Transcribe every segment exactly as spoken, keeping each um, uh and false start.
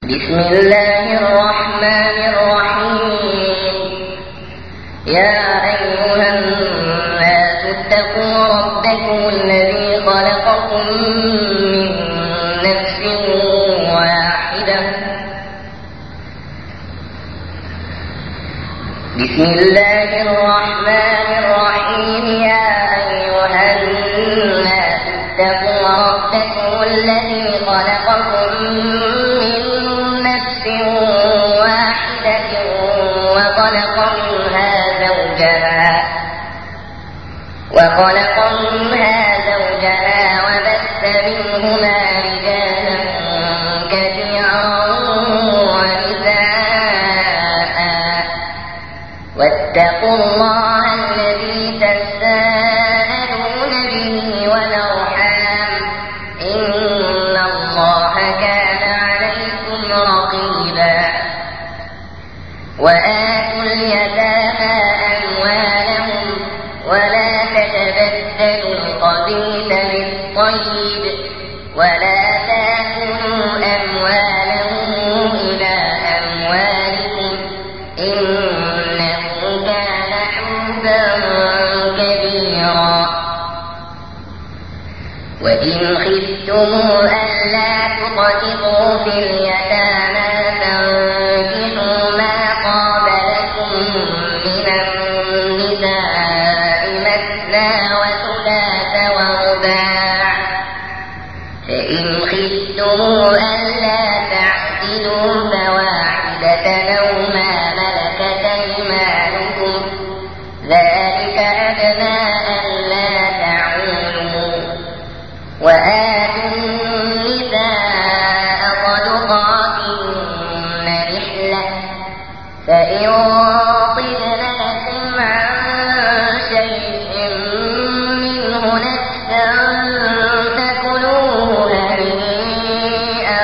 بسم الله الرحمن الرحيم. يا أيها الناس اتقوا ربكم الذي خلقكم من نفس واحدة بسم الله الرحمن الرحيم. يا أيها الناس اتقوا ربكم الذي خلقكم من نفس واحدة وخلق منها زوجها وخلق منها زوجها وبث منهما رجالا كثيرا ونساء واتقوا الله الذي تساءلون به والأرحام إن الله كان عليكم رقيبا. وآتوا اليتامى أموالهم ولا تتبدلوا الخبيث بالطيب ولا تأكلوا أموالهم إلى أموالكم إنه كان حوبا كبيرا. وإن خفتم ألا تقسطوا في اليتامى فانكحوا ما طاب لكم من النساء مثنى وثلاث ورباع فإن خفتم ألا تعدلوا فواحدة أو ما ملكت أيمانكم ذلك أدنى ألا تعولوا. وآتوا النساء صدقاتهن نحلة فإن طبن لكم عن شيء منه نفسا فكلوه هنيئا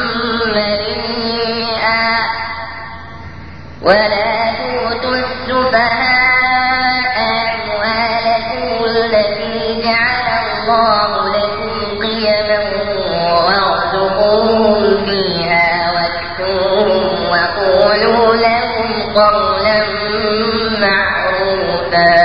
مريئا. ولا تؤتوا السفهاء أموالكم التي جعل الله لكم قيما وارزقوهم فيها واكسوهم وقولوا لهم قولا معروفا.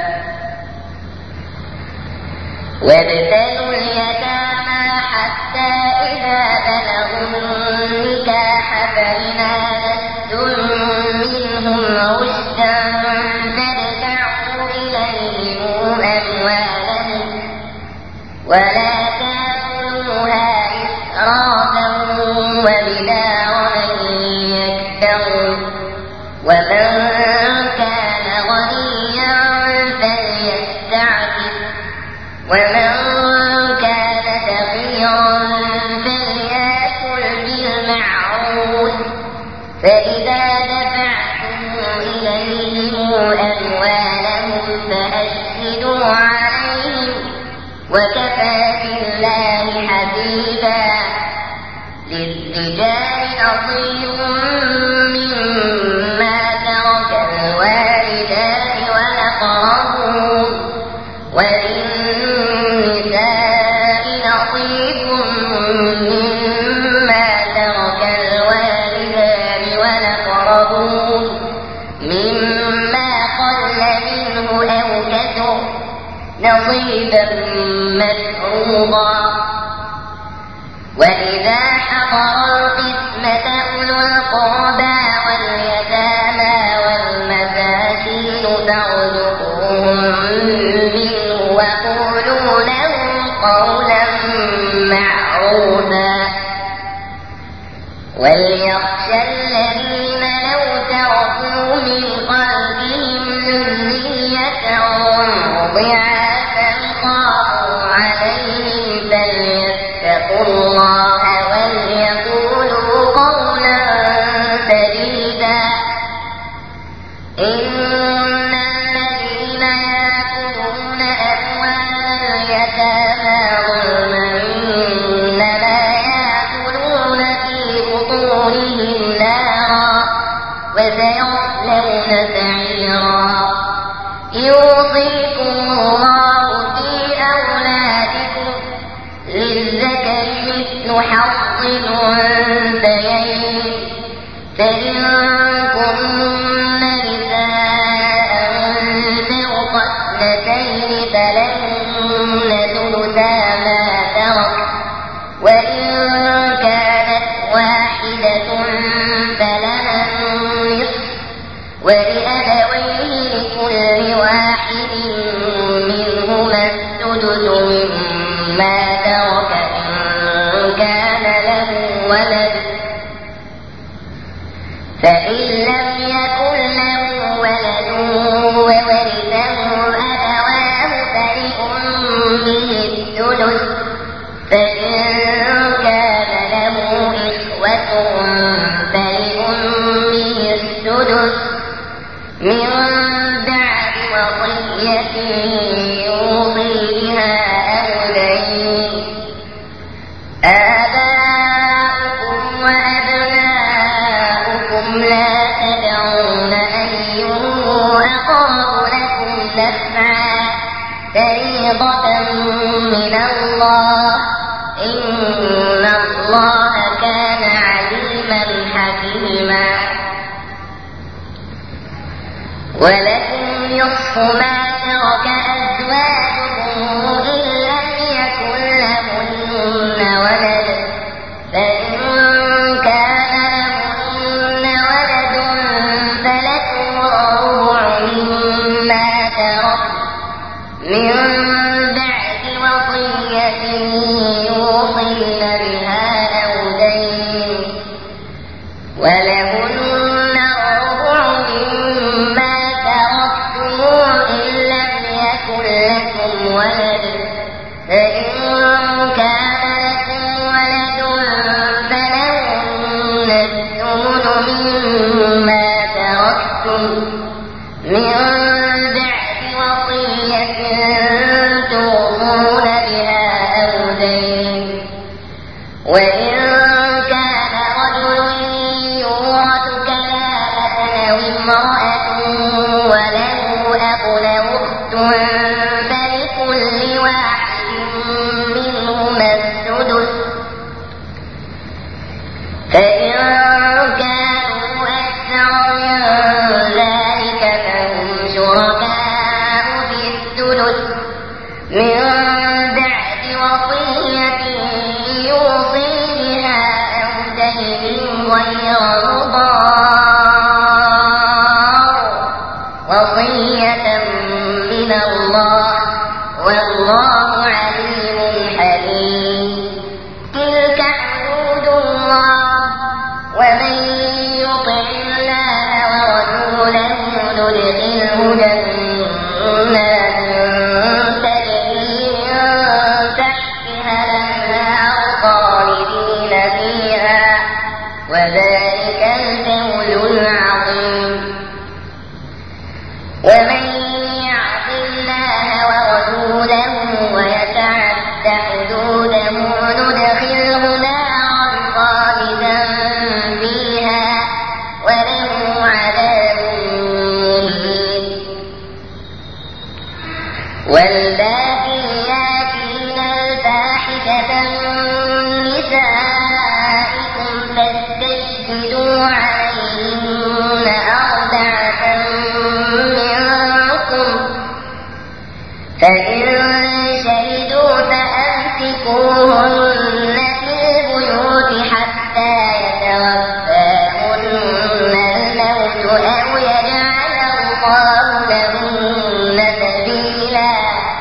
وابتلوا اليتامى حتى إذا بلغوا النكاح فإن آنستم منهم رشدا فادفعوا إليهم أموالهم ولا تأكلوها إسرافا وبدارا يكبروا. ومن كان غنيا فليستعفف ومن كان فقيرا فليأكل بالمعروف. فإذا دفعتم إليهم أموالهم فأشهدوا عليهم وكفى بالله حسيبا. للرجال نصيب مما ترك الوالدان والأقربون وللنساء نصيب مما ترك الوالدان والأقربون مما قل منه أو كثر نصيبا مفروضا. وإذا حضر القسمة أولو القربى واليتامى والمساكين فارزقوهم منه وقولوا لهم قولا معروفا. وليخشى الذين لو تركوا من خلفهم ذرية ضعافا خافوا عليهم فليتقوا الله وليقولوا قولا سديدا. إن الذين يأكلون أموال اليتامى ظلما إنما يأكلون في بطونهم نارا وسيصلون سعيرا. يوصيكم الله في أولادكم للذكر مثل حظ الأنثيين فإن كن نساء فوق اثنتين فلهن ثلثا ما ترك، وإن كانت واحدة فلها النصف، ولأبويه لكل واحد منهما السدس مما ترك إن كان له ولد، فإن لم يكن له ولد وورثه أبواه فلأمه الثلث، فإن كان له إخوة فلأمه السدس من بعد وصية يوصي بها أو دين. آباؤكم وأبناؤكم لا تدرون أيهم أقرب لكم نفعا فريضة من الله، إن الله كان عليما حكيما. ولكم نصف ما ترك أزواجكم إن لم يكن لهن ولد، فإن كان لهن ولد فلكم الربع مما ترك من بعد وصية يوصين بها أو دين، ولهن الربع مما تركتم إن لم يكن لكم ولد، فإن كان لكم ولد فلهن الثمن مما تركتم من بعد وصية توصون بها أو دين. وإن كان رجل يورث كلالة أو امرأة وله أخ أو أخت فلكل واحد منهما السدس، فإن كانوا أكثر من ذلك فهم شركاء في الثلث من بعد وصية يوصي بها أو دين غير مضار، وصية من الله والله عليم حليم. تلك حدود الله، ومن يطع الله ورسوله ندخله جنات تجري من تحتها الأنهار خالدين فيها، وذلك الفوز العظيم. ومن يعص الله ورسوله ويتعد حدوده ندخله نارا خالدا فيها وله عذاب مهين. واللاتي ياتين الفاحشة من نسائكم فاستشهدوا عليهن أربعة منكم، فإن شهدوا فأمسكوهن في البيوت حتى يتوفاهن الموت أو يجعل الله لهن سبيلا.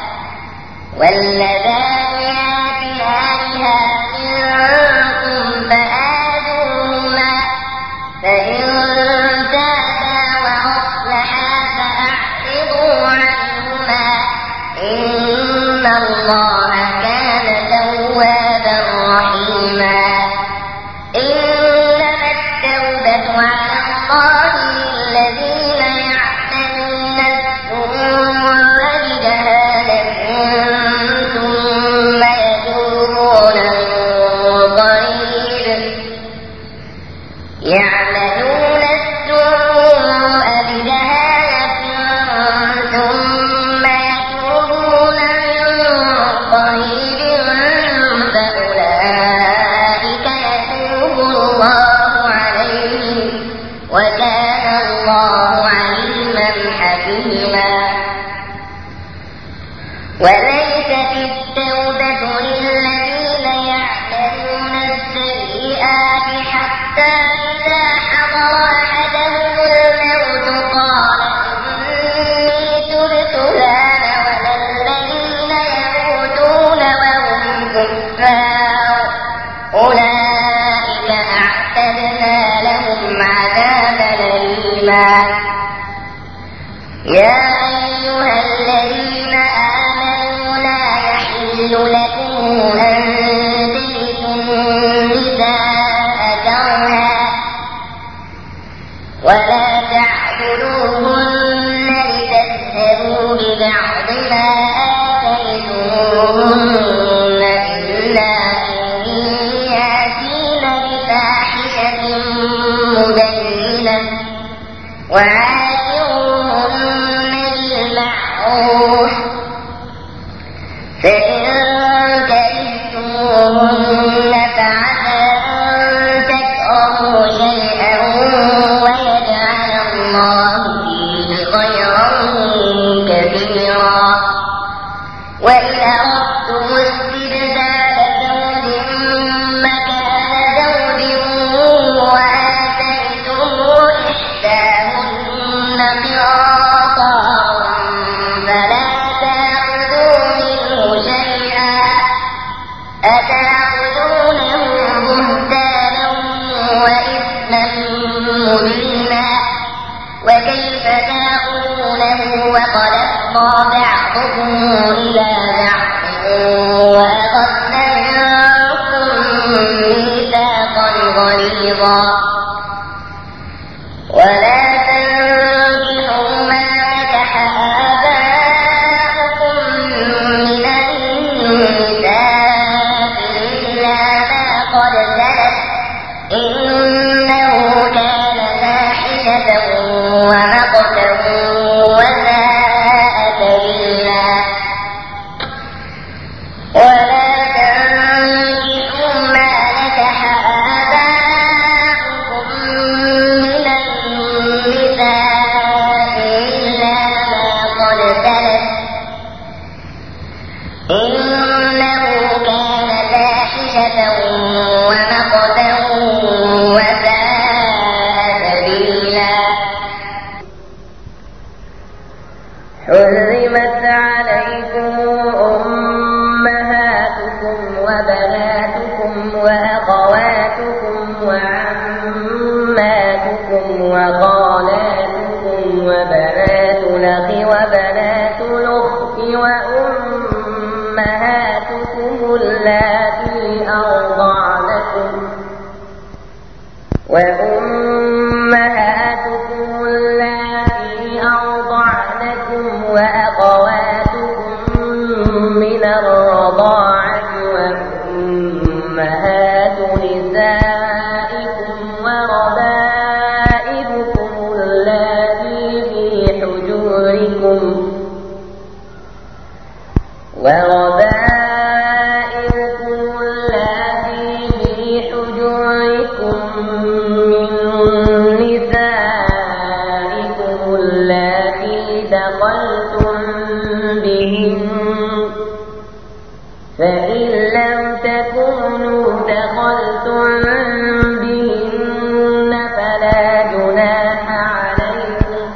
واللذان يأتيانها منكم فآذوهما، فإن تابا وأصلحا فأعرضوا عنهما، إن الله كان توابا رحيما. إنما التوبة على الله للذين يعملون السوء بجهالة ثم يتوبون من قريب يعملون السوء بجهالة ثم يتوبون من قريب فأولئك يتوب الله عليهم يا أيها الذين آمنوا لا يحل لكم أن ترثوا النساء كرها ولا تعبدوهن لتذهبوا ببعض ما آتيتموهن إلا أن يأتين بفاحشة مبينة وعاشروهن بالمعروف فإن كرهتموهن فعسى أن تكرهوا شيئا ويجعل الله فيه خيرا كثيرا وإن أردتم استبدال زوج مكان زوج وآتيتم إحداهن قنطارا فلا تأخذوا منه شيئا أتأخذونه بهتانا وإثما مبينا وكيف تأخذونه وقد أفضى بعضكم إلى بعض وأخذن منكم ميثاقا غليظا ولا تنكحوا ما نكح آباؤكم من النساء إلا ما قد سلف إنه كان فاحشة ومقتا وساء سبيلا ولا تنكحوا ما نكح آباؤكم من النساء إلا ما قد سلف إنه كان فاحشة ومقتا وساء سبيلا حرمت عليكم أمهاتكم وبناتكم وأخواتكم وعماتكم وخالاتكم وبنات الأخ وبنات الأخت وأمهاتكم اللاتي أرضعنكم وأمهاتكم اللاتي أرضعنكم وأخواتكم من الرضاعة وأمهات نسائكم وربائبكم اللاتي في حجوركم وربائبكم اللاتي في حجوركم من نسائكم اللاتي دخلتم بهن فإن لم تكونوا دخلتم بهن فلا جناح عليكم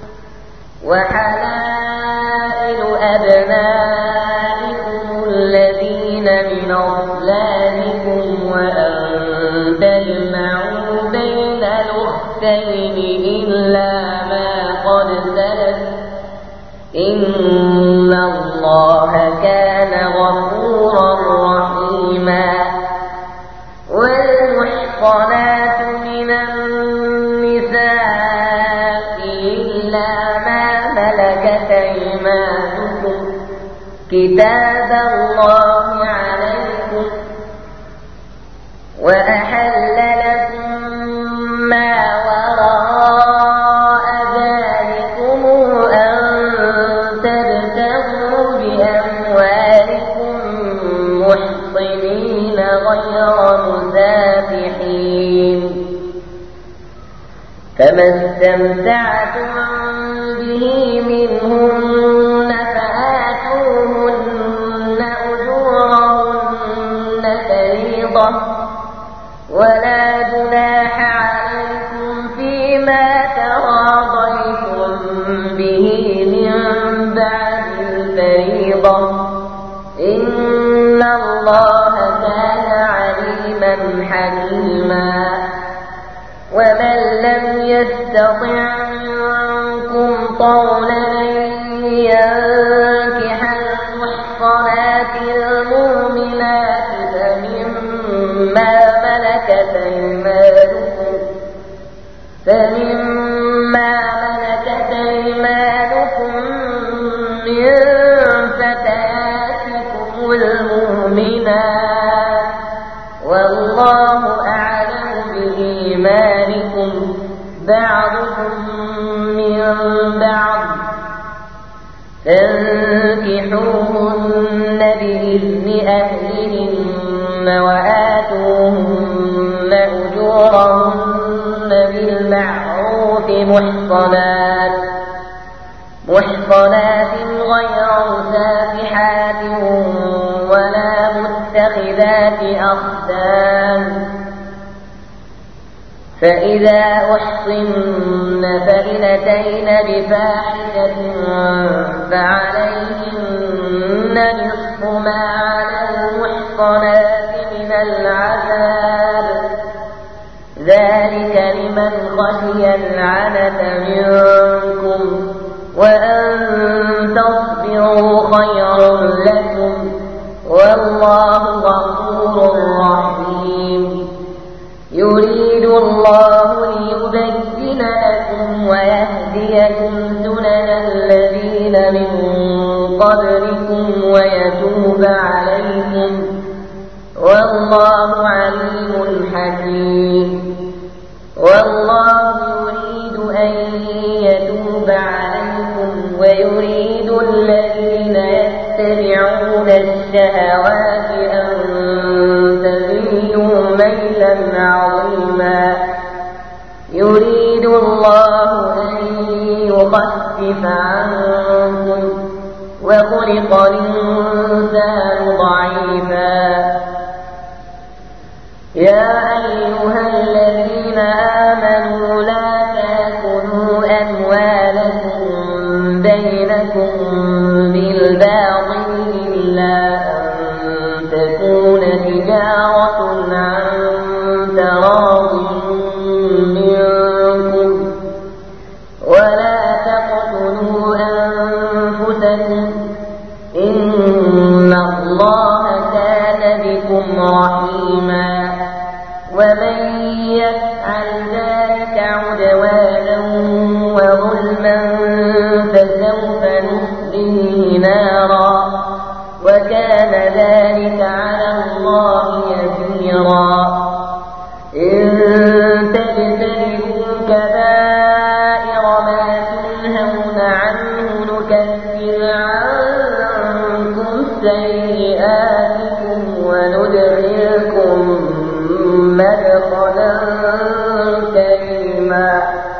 وحلائل أبنائكم الذين من أصلابكم وأن تجمعوا بين الأختين إلا ما قد سلف إن الله كان غفورا رحيما والمحصنات من النساء إلا ما ملكت أيمانكم كتاب الله عليكم وأحل لكم ما وراء ذلكم أن تبتغوا بأموالكم محصنين غير مسافحين فما استمتعتم به منهن فآتوهن أجورهن فريضة ولا جناح عليكم فيما تراضيتم به من بعد الفريضة إن الله كان عليما حكيما ومن لم يستطع يطوقون أن ينكح المحصنات المؤمنات فمما ملكت أيمانكم فمما ملكت أيمانكم من فتياتكم المؤمنات والله أعلم بإيمانكم بعضكم من بعض فانكحوهن بإذن أهلهن وآتوهن أجورهن بالمعروف محصنات محصنات غير مسافحات ولا متخذات أخدان فإذا أحصن فإن أتين بفاحشة فعليهن نصف ما على المحصنات من العذاب ذلك لمن خشي العنة منكم وأن تصبروا خير لكم والله غفور رحيم يريد الله ليبين لكم ويهديكم سنن الذين من قبلكم ويتوب عليكم والله عليم حكيم والله يريد أن يتوب عليكم ويريد الذين يتبعون الشهوات أن تميلوا ميلا عظيما يريد الله أن يخفف عنكم وخلق الإنسان ضعيفا يا أيها الذين آمنوا لا تأكلوا أموالكم بينكم بالباطل إلا أن تكون تجارة عن تراض منكم ولا تقتلوا أنفسكم إن الله كان بكم رحيما ومن يفعل ذلك عدوانا وظلما فسوف نصليه نارا وكان ذلك على الله يسيرا إن تجتنبوا كبائر ما تنهون عنه نكفر عنكم سيئاتكم وندخلكم مدخلا كريما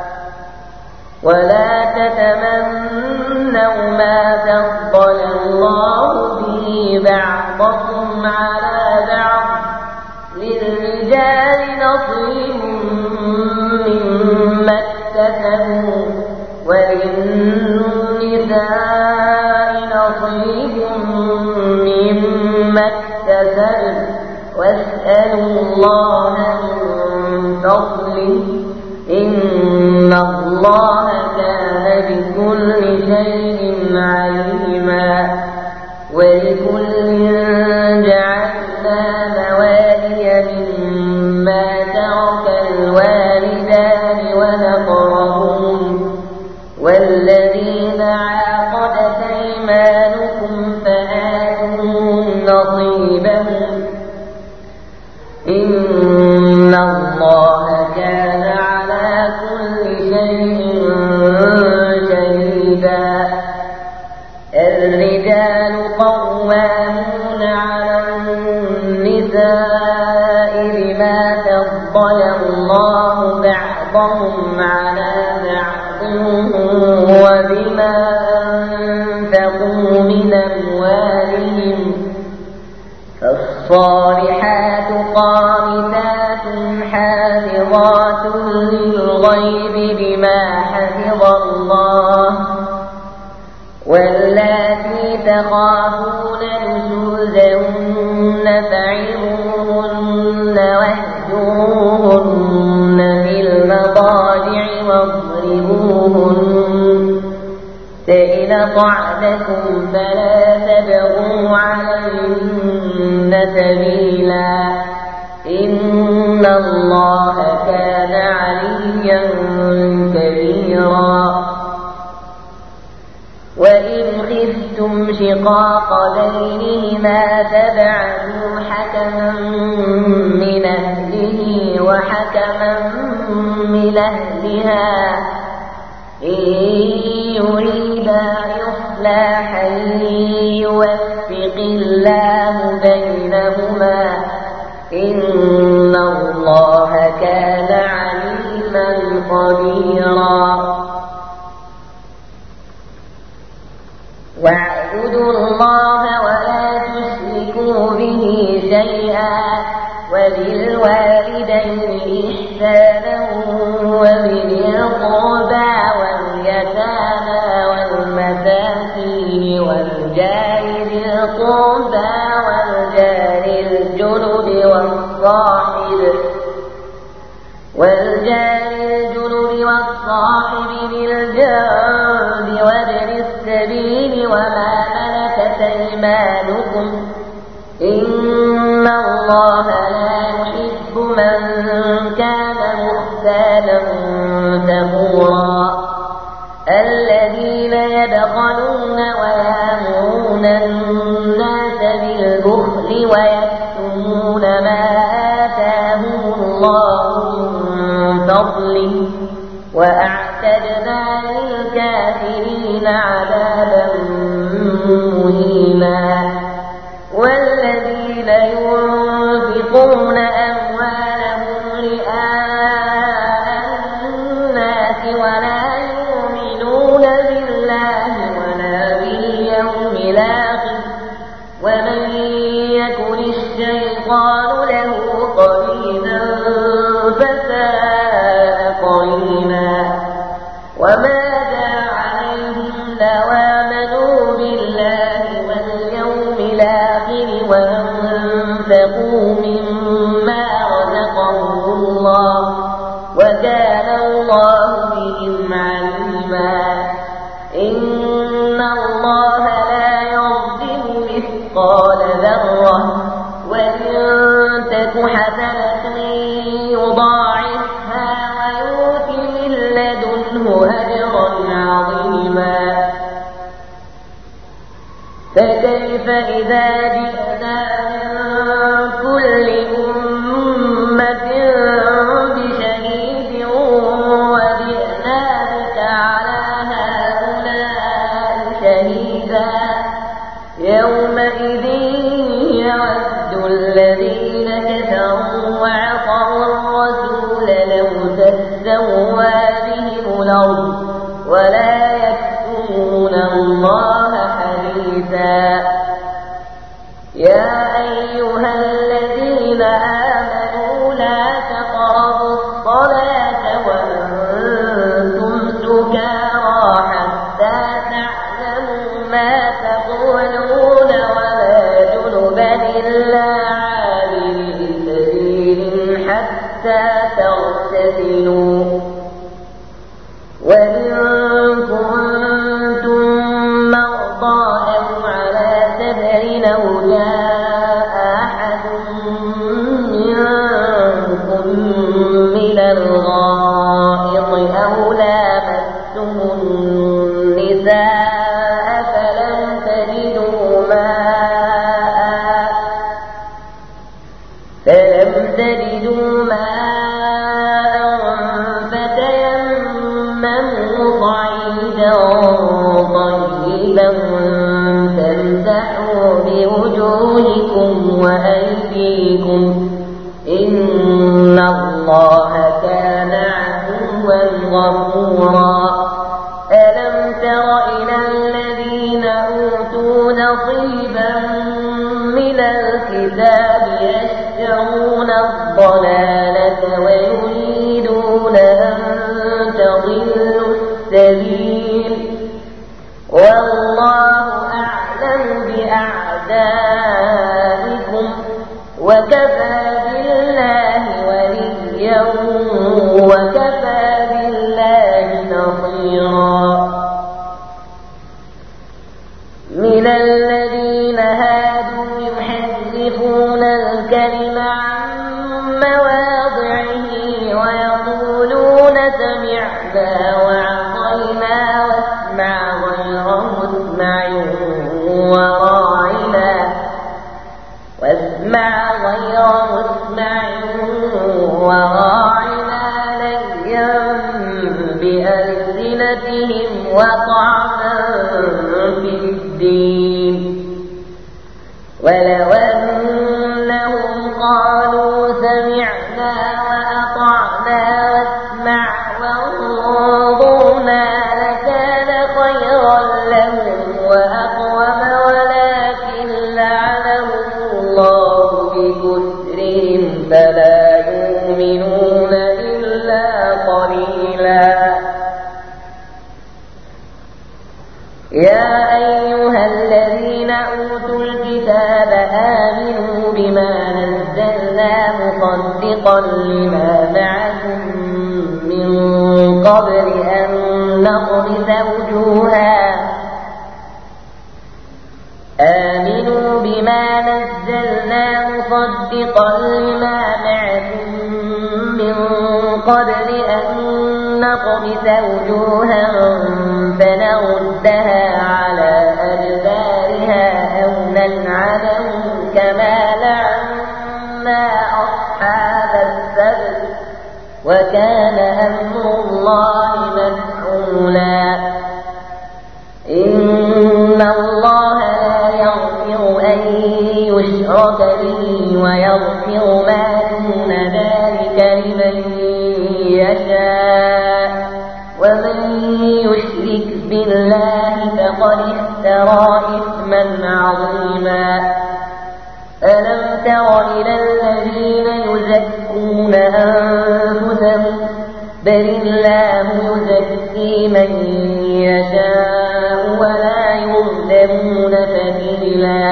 ولا تتمنوا ما فضل الله به بعضكم على بعض للرجال نصيب مما اكتسبوا وللنساء نصيب مما اكتسبوا واسألوا الله من فضله إن الله كان بكل شيء عليما ولكل جعلنا موالي مما ترك الوالدان والأقربون والذين عاقدت أيمانكم فآتوهم نصيبهم إن الله كان على كل شيء شهيدا الرجال قوامون على النساء بما فضل الله بعضهم على بعض وبما أنفقوا من أموالهم فالصالحات قانتات حافظات للغيب بما حفظ الله واللاتي تخافون نشوزهن فعظوهن واهجروهن في المضاجع واضربوهن فإن أطعنكم فلا تبغوا عليهن سبيلا إن الله كان عليا كبيرا وإن خفتم شقاق بينهما فابعثوا حكما من أهله وحكما من أهلها إن يريدا إصلاحا يوفق الله بينهما إن الله كان عليما خبيرا واعبدوا الله ولا تشركوا به شيئا وبالوالدين إحسانا وبذي القربى واليتامى والمساكين والجار ذي القربى والجار الجنب والصاحب والجار الجنب والصاحب بالجنب وابن السبيل وما ملكت أيمانكم إن الله لا يحب من كان مختالا فخورا الذين يبخلون ويأمرون الناس بالبخل ويكتمون ما آتاهم الله من فضله وأعتدنا للكافرين عذابا مهينا والذين ينفقون أموالهم رئاء الناس ولا يؤمنون بالله ولا باليوم الآخر ومن يكن الشيطان له قرينا فساء قرينا وماذا عليهم لو آمنوا بالله واليوم الآخر وأنفقوا مما رزقهم الله وكان الله بهم عليما إن الله لا يظلم مثقال ذرة وإن تك حسنة يضاعفها ويؤت من لدنه أجرا عظيما فكيف إذا جئنا من كل أمة بشهيد وجئنا بك على هؤلاء شهيدا يومئذ يود الذين كفروا وعصوا الرسول لو تسوى بهم الأرض ولا يكتمون الله حديثا يا أيها الذين آمنوا لا تقربوا الصلاة وأنتم سكارى حتى تعلموا ما تقولون ولا جنبا إلا عابري سبيل حتى تغتسلوا وإن كنتم مرضى أو على سفر أو جاء أحد منكم من الغائط أو لامستم النساء فلم تجدوا ماء فلم تجدوا ماء فتيمموا صعيدا طيبا فامسحوا بوجوهكم وأيديكم إن الله كان عفوا غفورا ألم تر إلى الذين أوتوا نصيبا من الكتاب يشترون الضلالة ويريدون أن تضلوا السبيل والله أعلم بأعدائكم وكفى بالله وليا وكفى بالله نصيرا بألسنتهم وطعنا في الدين ولو أنهم قالوا سمعنا وأطعنا واسمع وانظرنا لكان خيرا لهم وأقوم ولكن لعنهم الله بكفرهم فلا يؤمنون إلا قليلا. يا أيها الذين أوتوا الكتاب آمنوا بما نزلنا مصدقا لما معكم من قبل أن نطمس وجوها آمنوا بما نزلنا مصدقا لما معكم من قبل أن نطمس وجوها فنردها على أدبارها أو نلعنهم كما لعنا أصحاب السبت وكان أمر الله مفعولا. إن الله لا يغفر أن يشرك به ويغفر ما دون ذلك لمن يشاء ومن يشرك بالله فقد افترى إثما عظيما. ألم تر إلى الذين يزكون أنفسهم بل الله يزكي من يشاء ولا يظلمون فتيلا.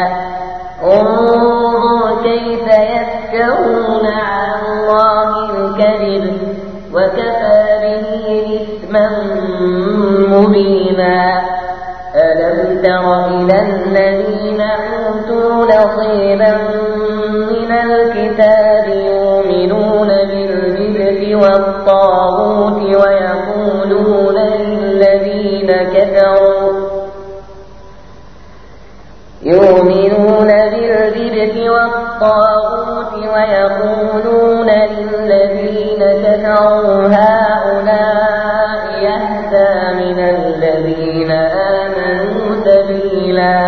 انظر كيف يفترون على الله الكذب وكفى به إثما مبينا. ألم تر إلى الذين أوتوا نصيبا من الكتاب يؤمنون بالجبت والطاغوت ويقولون للذين كفروا يؤمنون بالجبت والطاغوت ويقولون للذين كفروا هؤلاء يهدى من الذين آمنوا سبيلا.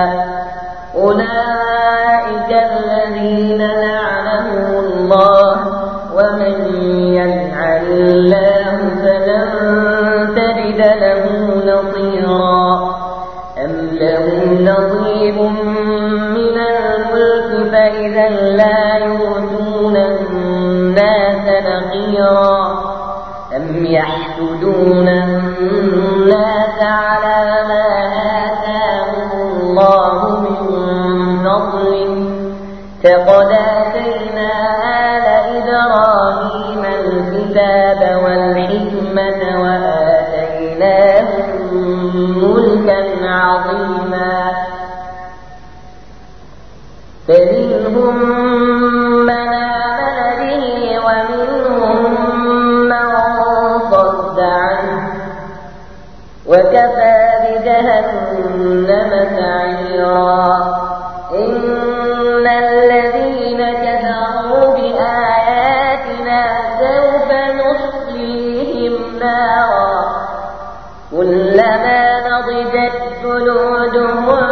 أولئك الذين لعنهم الله ومن يلعن الله فلن تجد له نصيرا. أم لهم نصيب من الملك فإذا لا يؤتون الناس نقيرا. أم يحسدون الناس على ما آتاهم الله من فضله فقد آتينا آل إبراهيم الكتاب والحكمة وآتيناهم ملكا عظيما. فمنهم من آمن به ومنهم من صد عنه وكفى بجهنم سعيرا. إن الذين كفروا بآياتنا سوف نصليهم نارا كلما نضجت جلودهم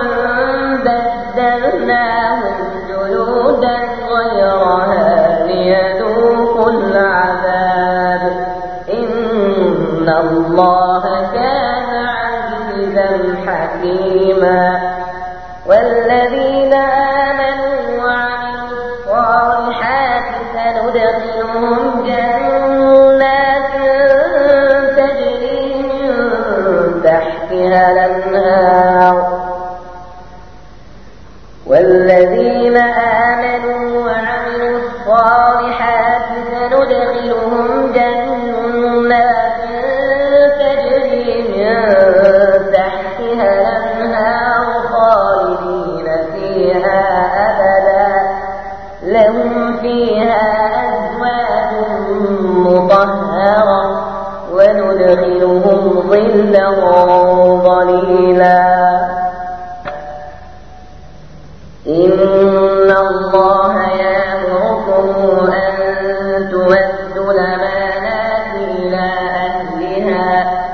بدلناهم جلودا غيرها ليذوقوا العذاب إن الله كان عزيزا حكيما. والذين آمنوا وعملوا الصالحات سندخلهم جنات تجري من تحتها الأنهار والذين آمنوا وعملوا الصالحات سندخلهم جنات تجري من تحتها الأنهار خالدين فيها أبدا لهم فيها أزواج مطهرة وندخلهم ظلا ظليلا. إن الله يأمركم أن تؤدوا الأمانات إلى أهلها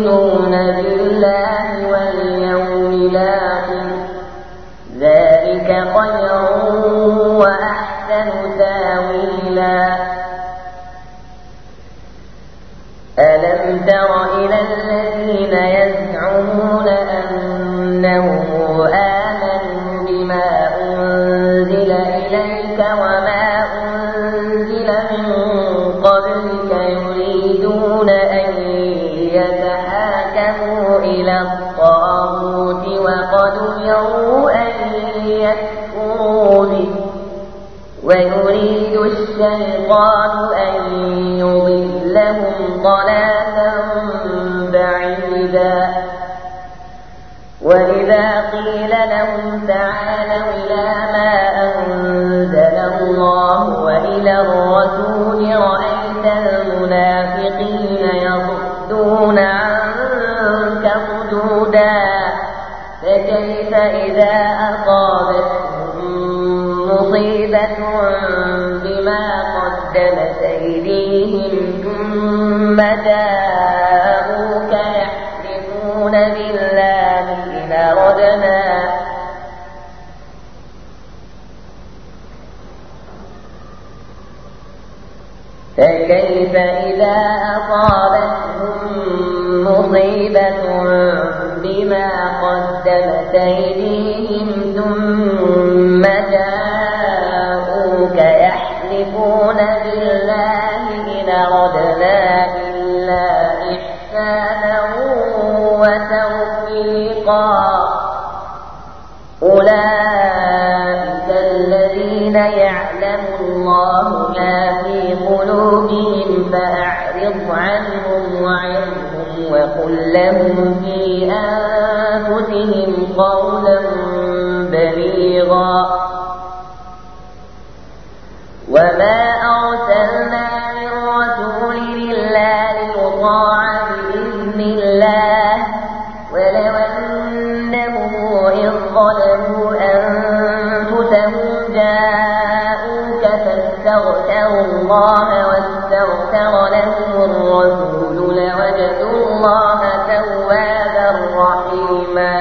يؤمنون بالله واليوم الآخر ذلك خير وأحسن تاويلا. ألم تر إلى الذين يزعمون أنهم آمنوا بما أنزل إليك وما أنزل من قبلك يريدون أن يتحاكموا إلى الطاغوت وقد أمروا أن يكفروا به ويريد الشيطان أن يضلهم ضلالا بعيدا. وإذا قيل لهم تعالوا إلى ما أنزل الله وإلى الرسول رأيت المنافقين يصدون عنك صدودا. فكيف إذا أصابتهم مصيبة بما قدمت أيديهم ثم جاءوك يحلفون بالله إن أردنا فكيف إذا أصابتهم مصيبة بما قدمت أيديهم ثم جاءوك يحلفون بالله إن أردنا إلا إحسانا وتوفيقا. أولئك الذين يعلم الله ما في قلوبهم فأعرض عنهم وعظهم وقل لهم في أنفسهم قولا بليغا. وما أرسلنا من رسول إلا ليطاع بإذن الله ولو أنهم إذ ظلموا أنفسهم جاءوك فاستغفروا الله واستغفر لهم الرسول لوجدوا الله توابا رحيما.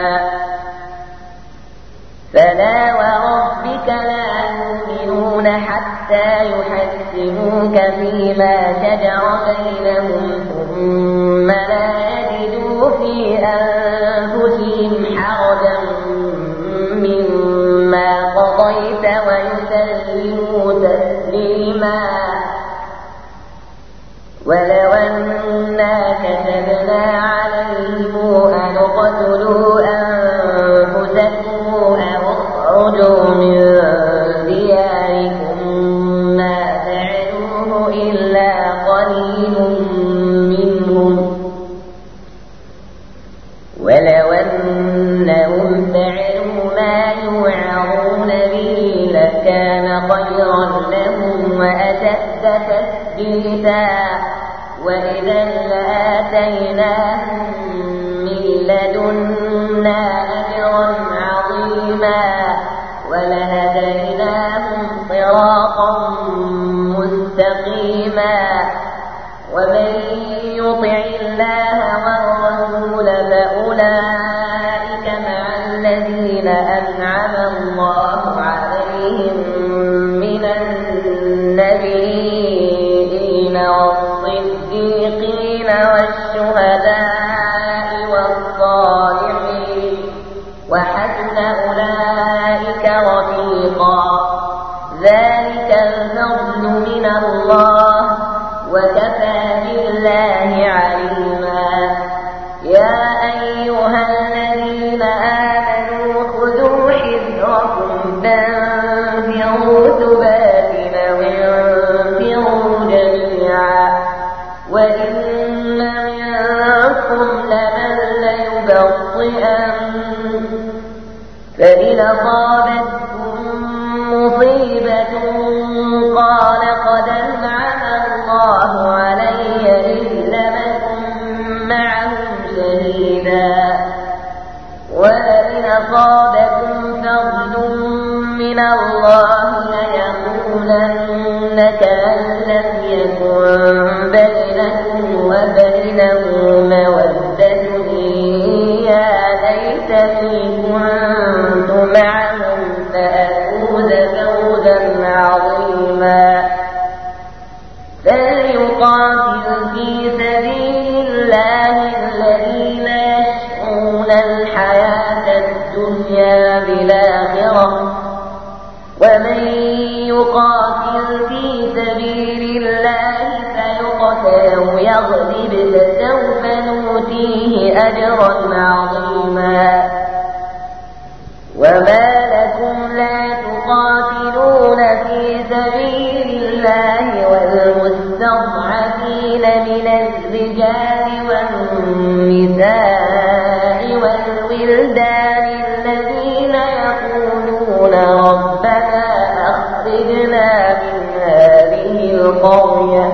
فلا وربك لا يؤمنون حتى يحكموك فيما شجر بينهم ثم لا يجدوا في أنفسهم حرجا مما قضيت ويسلموا تسليما. ولو أنا كتبنا عليهم أن اقتلوا أنفسكم أو اخرجوا من دياركم ما فعلوه إلا قليل منهم ولو أنهم فعلوا ما يوعظون به لكان خيرا لهم وأشد تثبيتا. وإذا لآتيناهم من لدنا أجرا عظيما ولهديناهم صراطا مستقيما. ومن يطع الله والرسول فأولئك مع الذين أنعم الله عليهم من النبيين والصديقين والشهداء والصالحين وحسن أولئك رفيقا. ذلك الفضل من الله وكفى بالله عليما. يا أيها الذين آمنوا خذوا حذركم فانفروا ثبات أو انفروا جميعا. وإن منكم لمن ليبطئن فإن أصابتكم مصيبة قال قد أنعم الله علي إذ لم أكن معهم شهيدا. ولئن أصابكم فضل من الله ليقولن كأن لم يكن بينكم وبينه مودة ومن يقاتل في سبيل الله فيقتل أو يغلب فسوف نؤتيه أجرا عظيما وما لكم لا تقاتلون في سبيل الله والمستضعفين من الرجال والنساء والولدان الذين يقولون ربنا أخرجنا من هذه القرية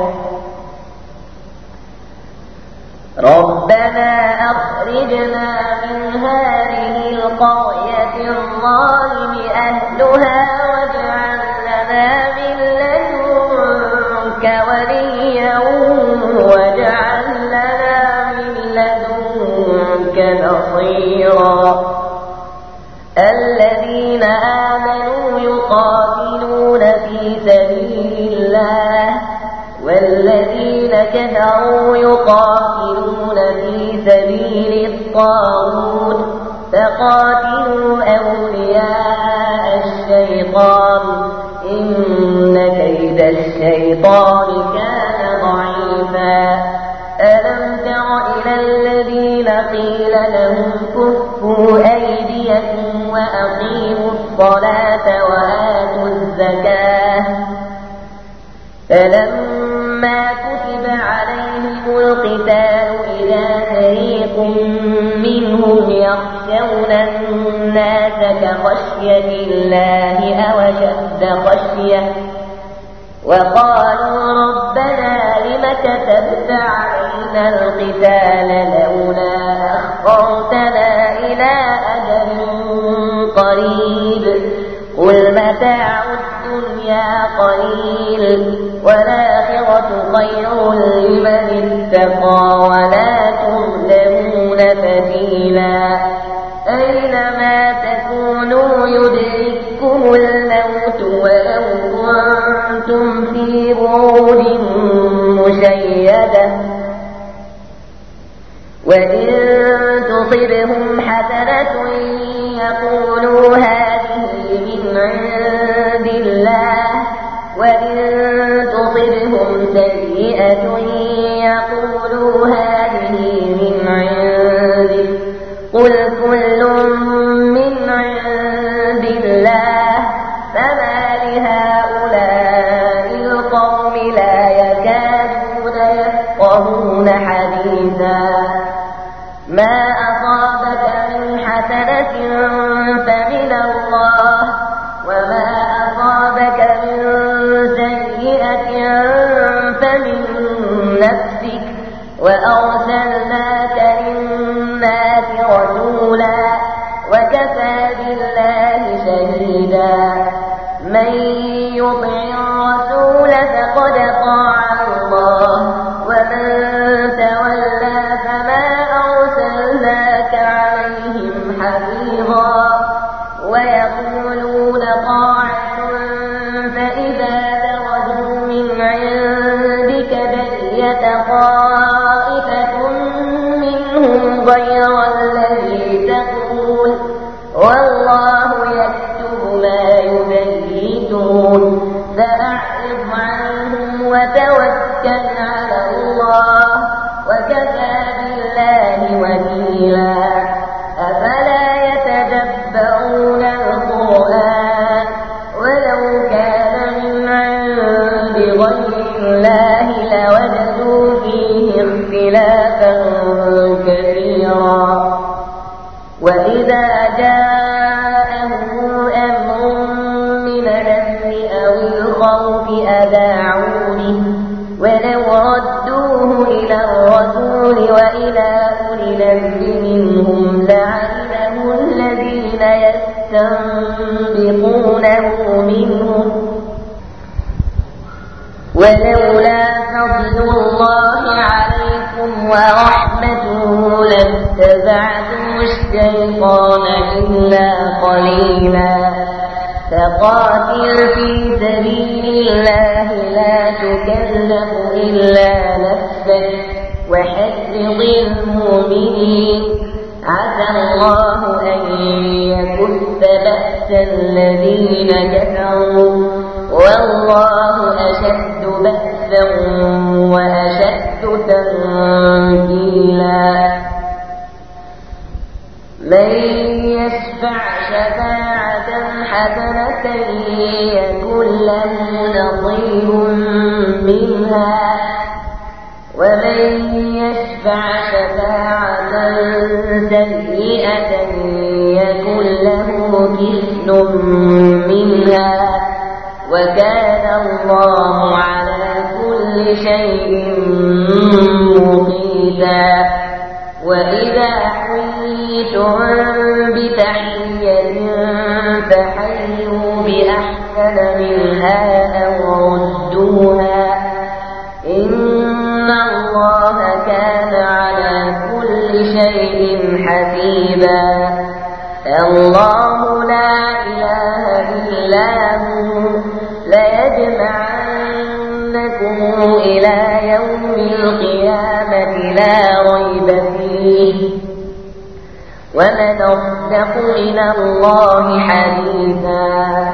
ربنا أخرجنا من هذه القرية الظالم أهلها واجعل لنا من لدنك وليا واجعل لنا من لدنك نصيرا الذين آمنوا يقاتلون في سبيل الله والذين كفروا يقاتلون في سبيل الطاغوت فقاتلوا أولياء الشيطان إن كيد الشيطان كان ضعيفا ألم تر إلى الذين قيل لهم كفوا أيديكم وأقيموا الصلاة وآتوا الزكاة فلما كتب عليهم القتال إذا فريق منهم يخشون الناس كخشية الله أو أشد خشية وقالوا ربنا لم كتبت علينا القتال لولا أخرتنا إلى أجل قريب قل متاع الدنيا قليل والآخرة خير لمن اتقى ولا تظلمون فتيلا أينما تكونوا يدرككم الموت ولو كنتم في بروج مشيدة وإن تصبهم حسنة يقولوا هذه من عند الله وإن تصبهم سيئة يقولوا هذه من عندك قل كل من عند الله فما لهؤلاء القوم لا يكادون يفقهون حديثا ما أصابك من حسنة فمن الله وما أصابك من سيئة فمن نفسك وأرسلناك للناس رسولا وكفى بالله شهيدا من يطع الرسول فقد طاع الله ومن تولى فما أرسلناك عليهم حفيظا ويقولون طاعة فإذا برزوا من عندك بيت طائفة منهم غير الذي تقول والله يكتب ما يبيتون فأعرض عنهم وتوكل على الله وكفى بالله وكيلا أفلا يتدبرون القرآن ولو كان من عند غير الله لوجدوا فيه اختلافا كثيرا وإذا جاءهم أمر من الأمن أو الخوف أذاعوا به ولو ردوه إلى الرسول وإلى أولي الأمر منهم لعلمه الذين يستنبطونه منهم ولولا فضل الله عليكم ورحمته لاتبعتم الشيطان إلا قليلا فقاتل في سبيل الله لا تكلف إلا نفسك وحرض المؤمنين عسى الله أن يكف بأس الذين كفروا والله أشد بأسا وأشد تنكيلا من يشفع شفاعة حسنة يكن له نصيب منها ومن يشفع شفاعة سيئة يكن له كفل منها وكان الله على كل شيء مقيتا وإذا حييتم بتحية فحيوا بأحسن منها أو ردوها إن الله كان على كل شيء حسيبا الله لا إله إلا هو ليجمعنكم إلى يوم القيامة لا ريب فيه ومن أصدق من الله حديثا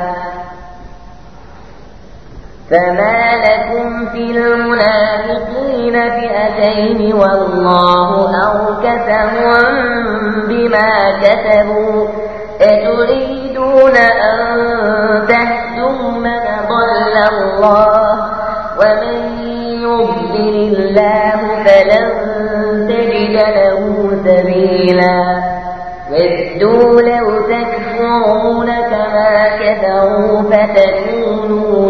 فما لكم في المنافقين فئتين والله أركسهم بما كسبوا أتريدون أن تهدوا من ضل الله ومن يضلل الله فلن تجد له سبيلا ودوا لو تكفرون كما كفروا فتكونون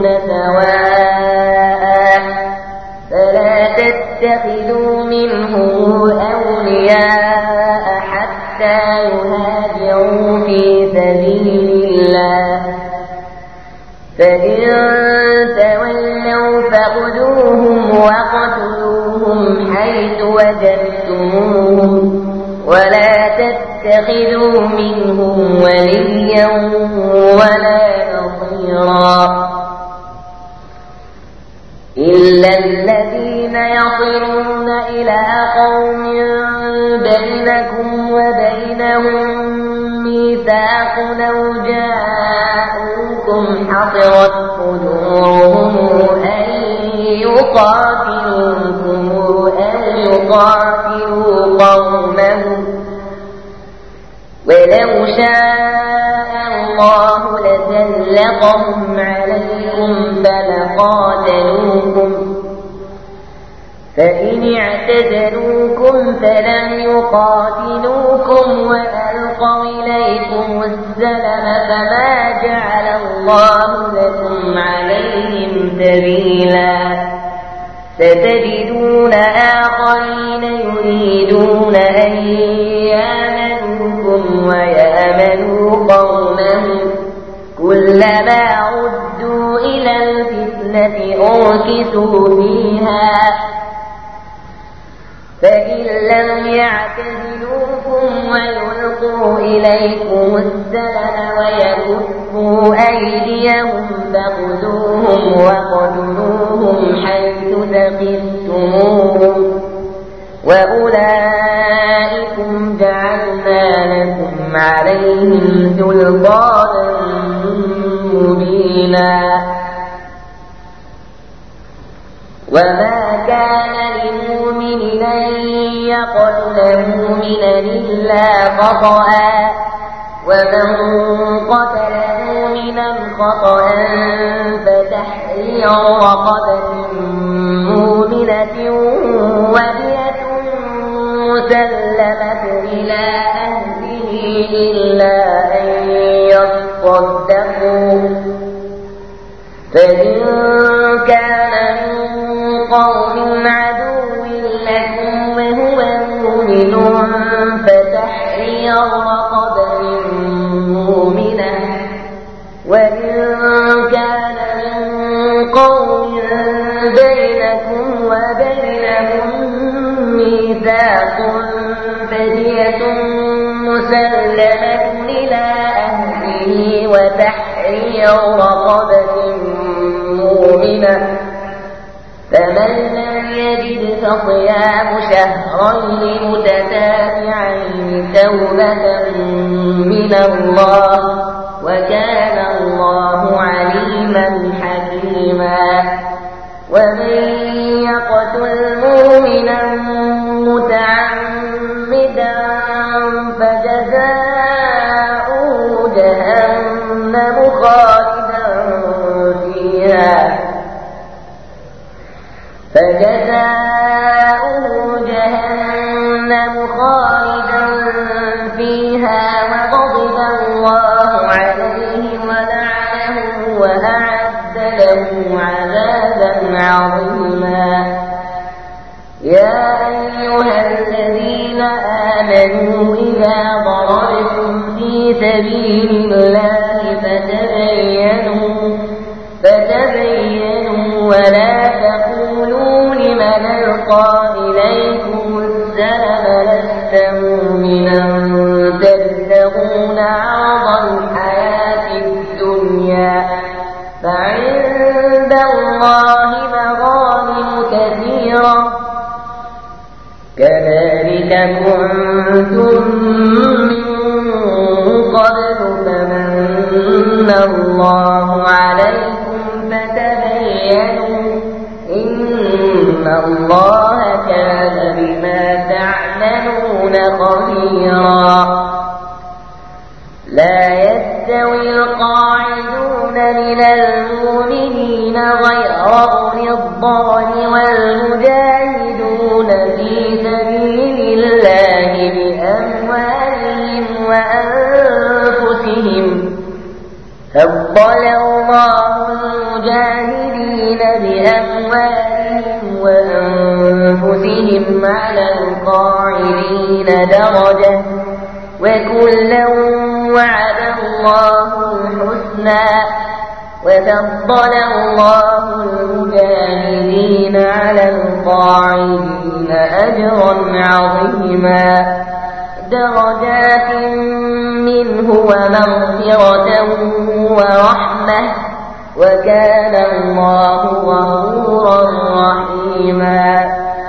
سواء فلا تتخذوا منهم أولياء حتى يهاجروا في سبيل الله فإن تولوا فخذوهم وقتلوهم حيث وجدتموهم ولا تتخذوا منهم وليا ولا نصيرا إلا الذين يصلون إلى قوم بينكم وبينهم ميثاق أو جاءوكم حصرت صدورهم أن يقاتلوكم أو يقاتلوا قومهم ولو شاء الله لسلطهم عليكم فلقاتلوكم فإن اعتزلوكم فلم يقاتلوكم وألقوا إليكم السلم فما جعل الله لكم عليهم سبيلا ستجدون آخرين يريدون أن يامنوكم ويامنوا قومهم كلما ردوا إلى الفتنة أركسوا فيها فإن لم يعتزلوكم ويلقوا إليكم السلم ويكفوا أيديهم فخذوهم وقتلوهم حيث ثقفتموهم وأولئكم جعلنا لكم عليهم سلطانا مبينا وما كان لمؤمن أن يقتل مؤمنا إلا خطأ ومن قتل مؤمنا خطأ فتحرير رقبة مؤمنة ودية مسلمة إلى أهله إلا أن يصدقوا فإن كان من قوم عدو لكم وهو مؤمن فتحرير رقبة مؤمنة وإن كان من قوم بينكم وبينهم ميثاق فدية مسلمة إلى أهله وتحرير رقبة مؤمنة فمن لم يجد فصيام شهرين متتابعين توبة من الله وكان الله عليما حكيما. ومن يقتل مؤمنا متعمدا فجزاؤه جهنم خالدا فيها فجزاؤه جهنم خالدا فيها وغضب الله عليه ولعنه وأعد له عذابا عظيما. يا أيها الذين آمنوا إذا ضربتم في سبيل الله فتبينوا فتبينوا ولا تقولوا لمن ألقى إليكم السلم لست مؤمنا تبتغون عرض الحياة الدنيا فعند الله مغانم كثيرة كذلك كنتم من قبل فمن الله عليكم فتبينوا إن الله كان بما تعملون خبيرا. لا يستوي القاعدون من المؤمنين غير أولي الضرر والمجاهدون في سبيل الله بأموالهم وأنفسهم فضل الله المجاهدين بأموالهم وأنفسهم على القاعدين درجة وكلا وعد الله الحسنى وفضل الله المجاهدين على القاعدين أجرا عظيما درجات منه ومغفرة ورحمة وكان الله غفورا رحيما.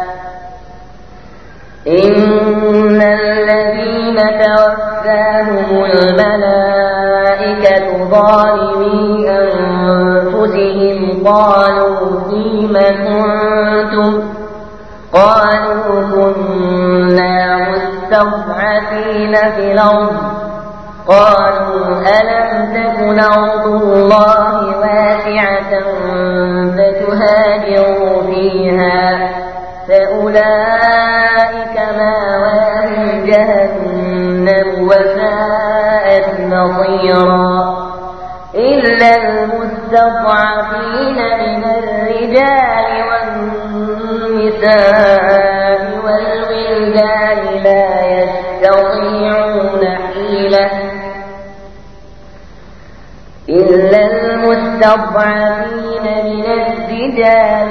إن الذين توفاهم الملائكة ظالمي أنفسهم قالوا فيم كنتم قالوا كنا مستضعفين في الأرض قالوا ألم تكن أرض الله واسعة فتهاجروا فيها فأولئك مأواهم جهنم وساءت مصيرا. إلا المستضعفين من الرجال والنساء والولدان لا يستطيعون حيلة إلا المستضعفين من الرجال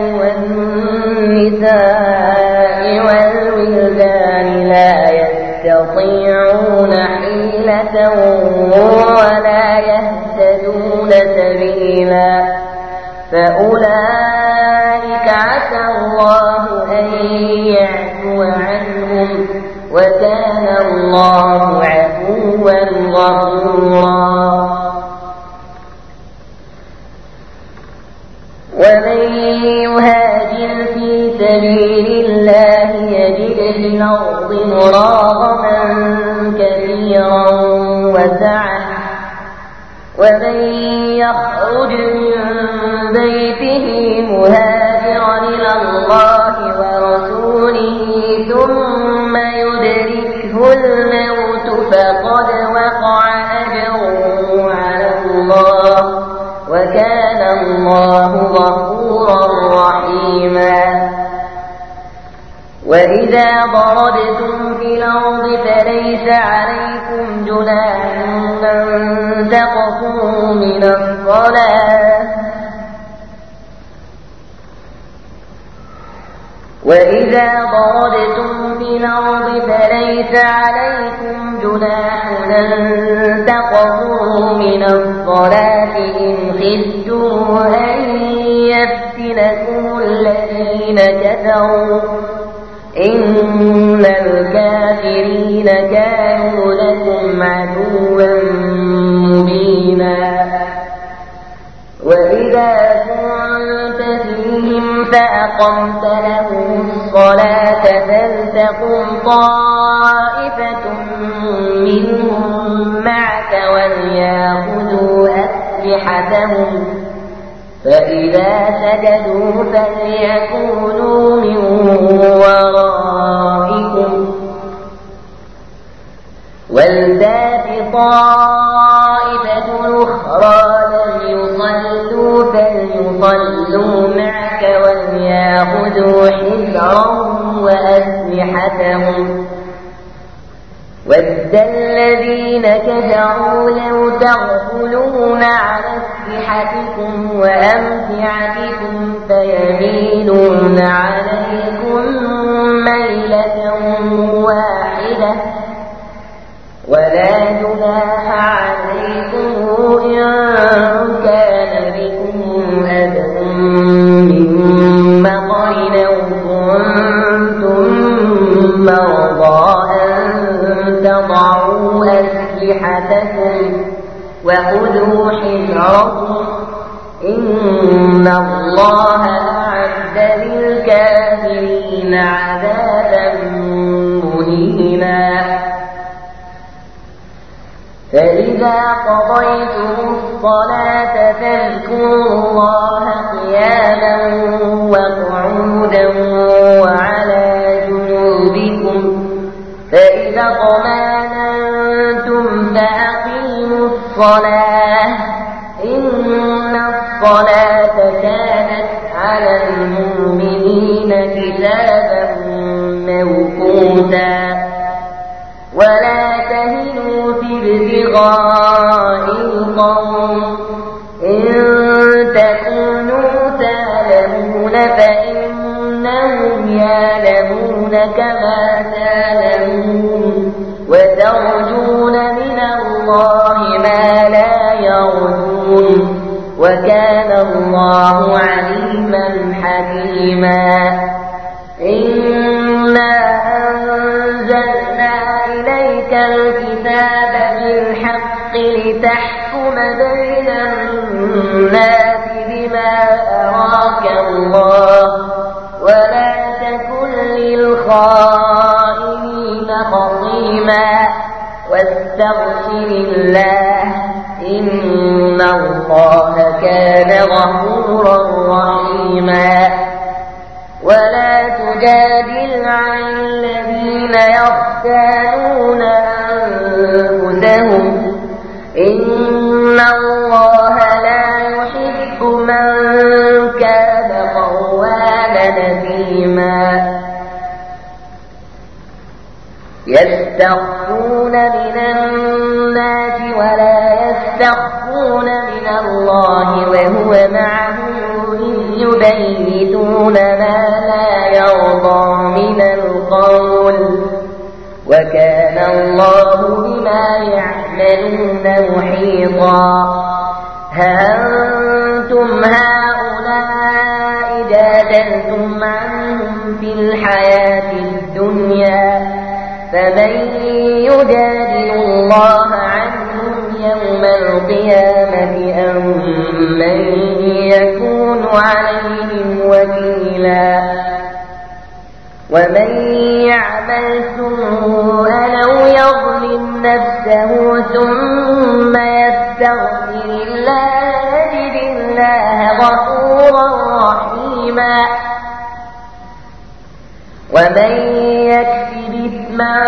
والنساء والولدان لا يستطيعون حيلة ولا يهتدون سبيلا فأولئك عسى الله أن يعفو عنهم وكان الله عفوا غفورا. ومن يهاجر في سبيل الله يجد في الأرض مراغما كثيرا وسعة ومن يخرج من بيته مهاجرا إلى الله ورسوله ثم يدركه الموت فقد وقع أجره على الله وكان الله غفورا رحيما. وإذا ضربتم في الأرض فليس عليكم جناح أن تقصروا من الصلاة وإذا ضربتم في الأرض فليس عليكم جناح أن تقصروا من الصلاة إن خفتم أن يفتنكم يفتنكم الذين كفروا إن الكافرين كانوا لكم عدوا مبينا وإذا كنت فيهم فأقمت لهم الصلاة فلتقم طائفة منهم معك وليأخذوا أسلحتهم فإذا سجدوا فليكونوا من ورائكم ولتأت طائفة أخرى لم يصلوا فليصلوا معك وليأخذوا حذرهم وأسلحتهم ود الذين كفروا لو تغفلون عن أسلحتكم وأمتعتكم فيميلون عليكم ميلة واحدة ولا جناح عليكم إن كان بكم أذى من مطر أو كنتم مرضى تضعوا أسلحتكم وخذوا حذركم إن الله أعد للكافرين عذابا مهينا فإذا قضيتم الصلاة فاذكروا الله قياما وقعودا وعلى جنوبكم فإذا اطمأننتم فأقيموا الصلاة إن الصلاة كانت على المؤمنين كتابا موقوتا ولا تهنوا في ابتغاء القوم إن تكونوا تعلمون فإنهم يعلمون كما تعلمون وترجون من الله ما لا يرجون وكان الله عليما حكيما إنا أنزلنا إليك الكتاب بالحق لتحكم بين الناس بما أراك الله ولا تكن للخائنين خصيما واستغفر الله إن الله كان غفورا رحيما ولا تجادل عن الذين يختانون أنفسهم إن الله لا يحب من كان خوانا نثيما يستخفون من الناس ولا يستخفون من الله وهو معهم إذ يبيتون ما لا يرضى من القول وكان الله بما يعملون محيطا ها أنتم هؤلاء جادلتم عنهم في الحياة الدنيا فمن يجادل الله عنهم يوم القيامة أم من يكون عليهم وكيلا ومن يعمل سوءا أو يظلم نفسه ثم يستغفر الله يجد الله غفورا رحيما ومن يكسب إثما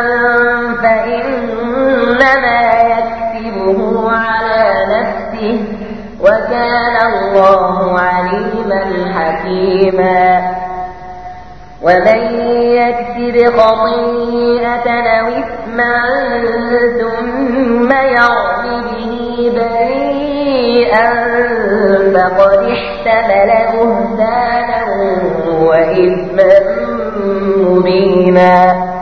فإنما يكسبه على نفسه وكان الله عليما حكيما ومن يكسب خطيئة أو إثما ثم يرم به بريئا فقد احتمل بهتانا وإثما مبينا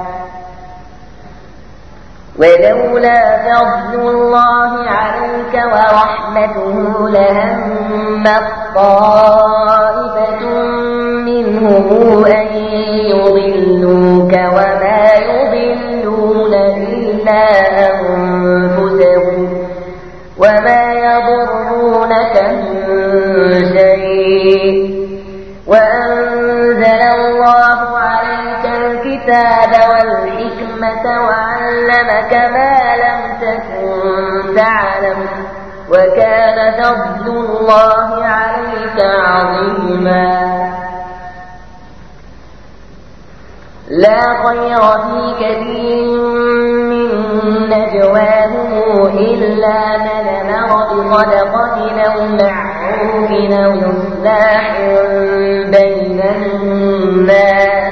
ولولا فضل الله عليك ورحمته لهم طائفة منهم أن يضلوك وما يضلون إلا أنفسهم وما يضرونك من شيء وأنزل الله عليك الكتاب والحكمة وعلمك ما لم تكن تعلم وكان فضل الله عليك عظيما. لا خير في كثير من نجواهم إلا من أمر بصدقة أو معروف أو إصلاح بين الناس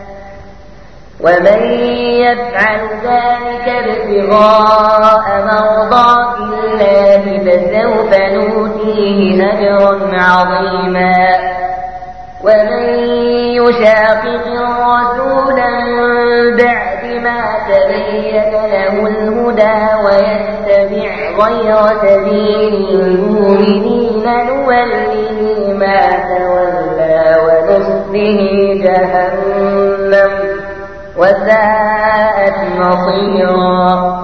ومن يفعل ذلك ابتغاء مرضات الله فسوف نؤتيه أجرا عظيما. ومن يشاقق الرسول من بعد ما تبين له الهدى ويتبع غير سبيل المؤمنين نوله ما تولى ونصله جهنم وساءت مصيرا.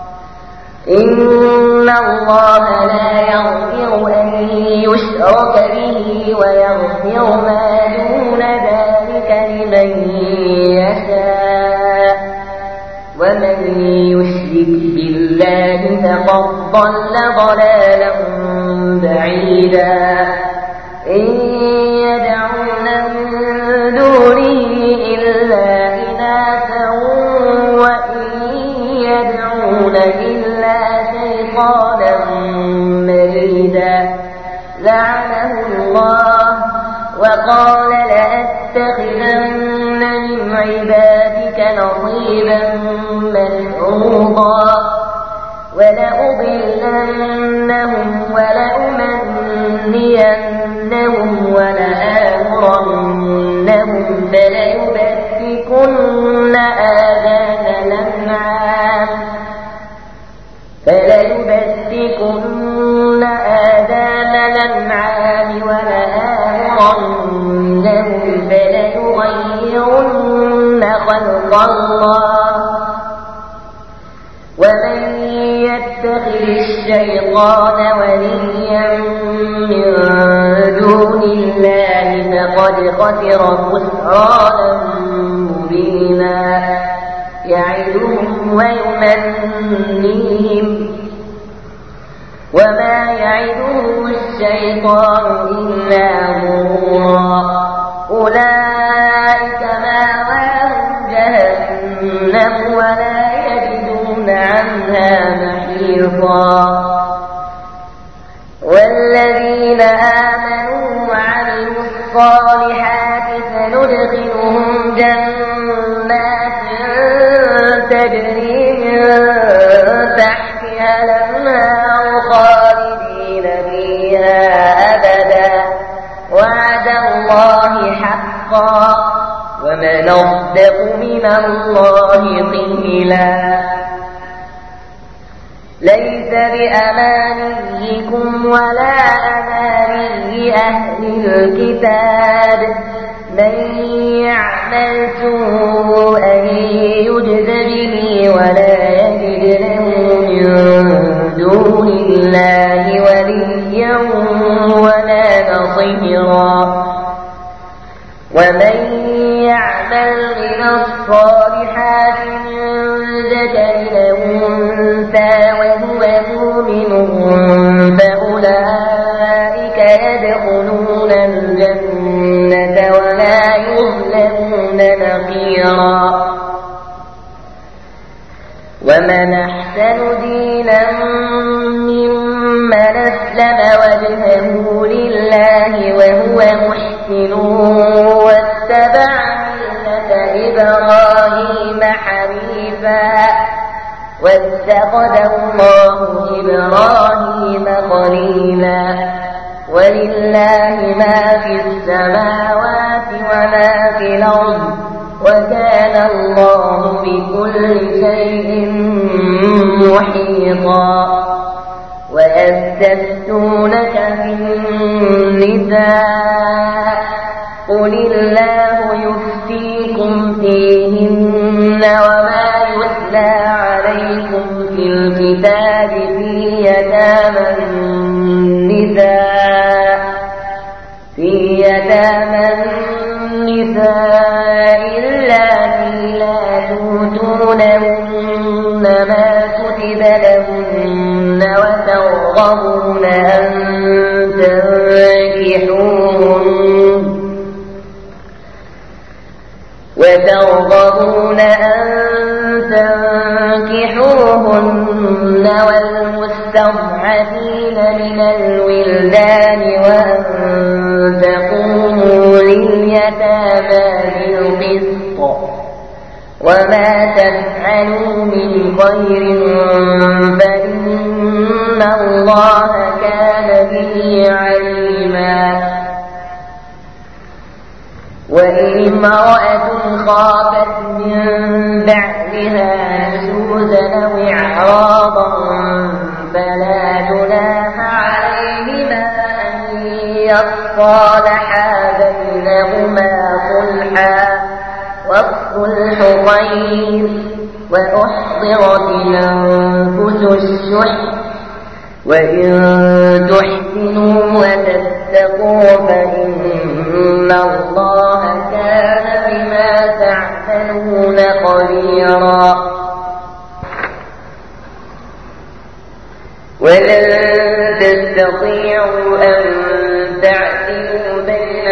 إن الله لا يغفر أن يشرك به ويغفر ما دون ذلك لمن يشاء ومن يشرك بالله فقد ضل ضلالا بعيدا. إن يدعون من دونه إلا إناثا وإن يدعون إلا شيطانا مريدا لعنه الله وقال لأتخذن من عبادك نصيبا مفروضا ولأضلنهم ولأمنينهم ولآمرنهم فليبتكن آذان الأنعام فليبتكن آذان الأنعام ولآمرنهم فليغيرن خلق الله ومن يتخذ الشيطان وليا من دون الله فقد خسر خسرانا مبينا. يعدهم ويمنيهم وما يعدهم الشيطان إلا غرورا. أولئك مأواهم جهنم ولا يجدون عنها محيصا. والذين آمنوا وعملوا الصالحات سندخلهم جنات تجري من تحتها الأنهار خالدين فيها أبدا وعد الله حقا ومن أصدق من الله قيلا. ليس بأمانيكم ولا أماني أهل الكتاب من يعمل سوءا يجز به ولا يجد له من دون الله وليا ولا نصيرا. ومن يعمل من الصالحات من ذكر أو أنثى وهو مؤمن فأولئك يدخلون الجنة ولا يظلمون نقيرا. ومن أحسن دينا ممن أسلم وجهه لله وهو محسن واتبع ملة إبراهيم حنيفا واتخذ الله إبراهيم خليلا. ولله ما في السماوات وما في الأرض وكان الله بكل شيء محيطا. ويستفتونك في النساء قل الله يفتيكم فيهن وما يتلى عليكم في الكتاب في يتامى النساء في يتامى النساء اللاتي لا تؤتونهن ما كتب لهن وترغبون أن تنكحوهن وترغبون أن تنكحوهن والمستضعفين من الولدان وأن تقوموا لليتامى بالقسط وما تفعلوا من خير فإن الله كان به عليما. وإن امرأة خافت من بعدها نشوزا أو إعراضا فلا جناح عليهما أن يصالحا بينهما صلحا والصلح خير وأحضرت الأنفس الشح وإن تحسنوا وتتقوا فإن الله كان بما تعملون خبيرا. ولن تستطيعوا أن تعدلوا بين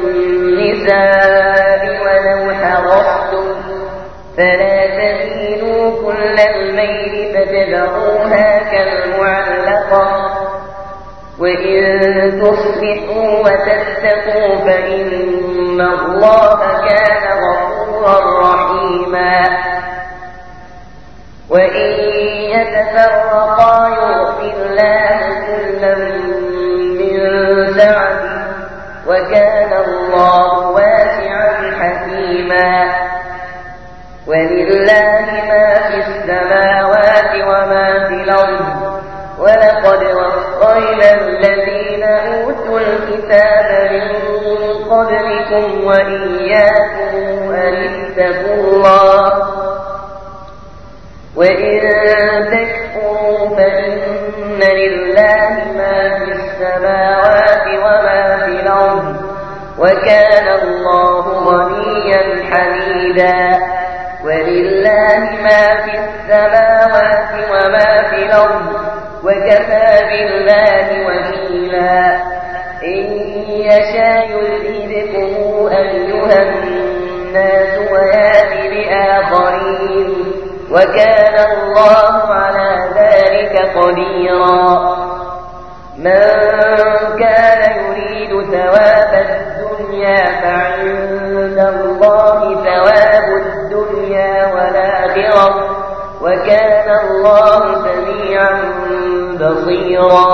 النساء ولو حرصتم فلا تميلوا كل الميل فتذروها كالمعلقة وإن تصلحوا وتتقوا فإن الله كان غفورا رحيما. وإن يتفرقا يغفر الله كلا من سعته وكان الله واسعا حكيما. ولله ما في السماوات وما في الأرض ولقد وصينا الذين أوتوا الكتاب من قبلكم وإياكم أن اتقوا الله وإن تكفروا فإن لله ما في السماوات وما في الأرض وكان الله غنيا حميدا. ولله ما في السماوات وما في الأرض وكفى بالله وكيلا. إن يشاء يذهبكم أيها الناس ويأتي بآخرين وكان الله على ذلك قديرا. من كان يريد ثواب الدنيا فعند الله ثواب الدنيا والآخرة وكان الله سميعا بصيرا.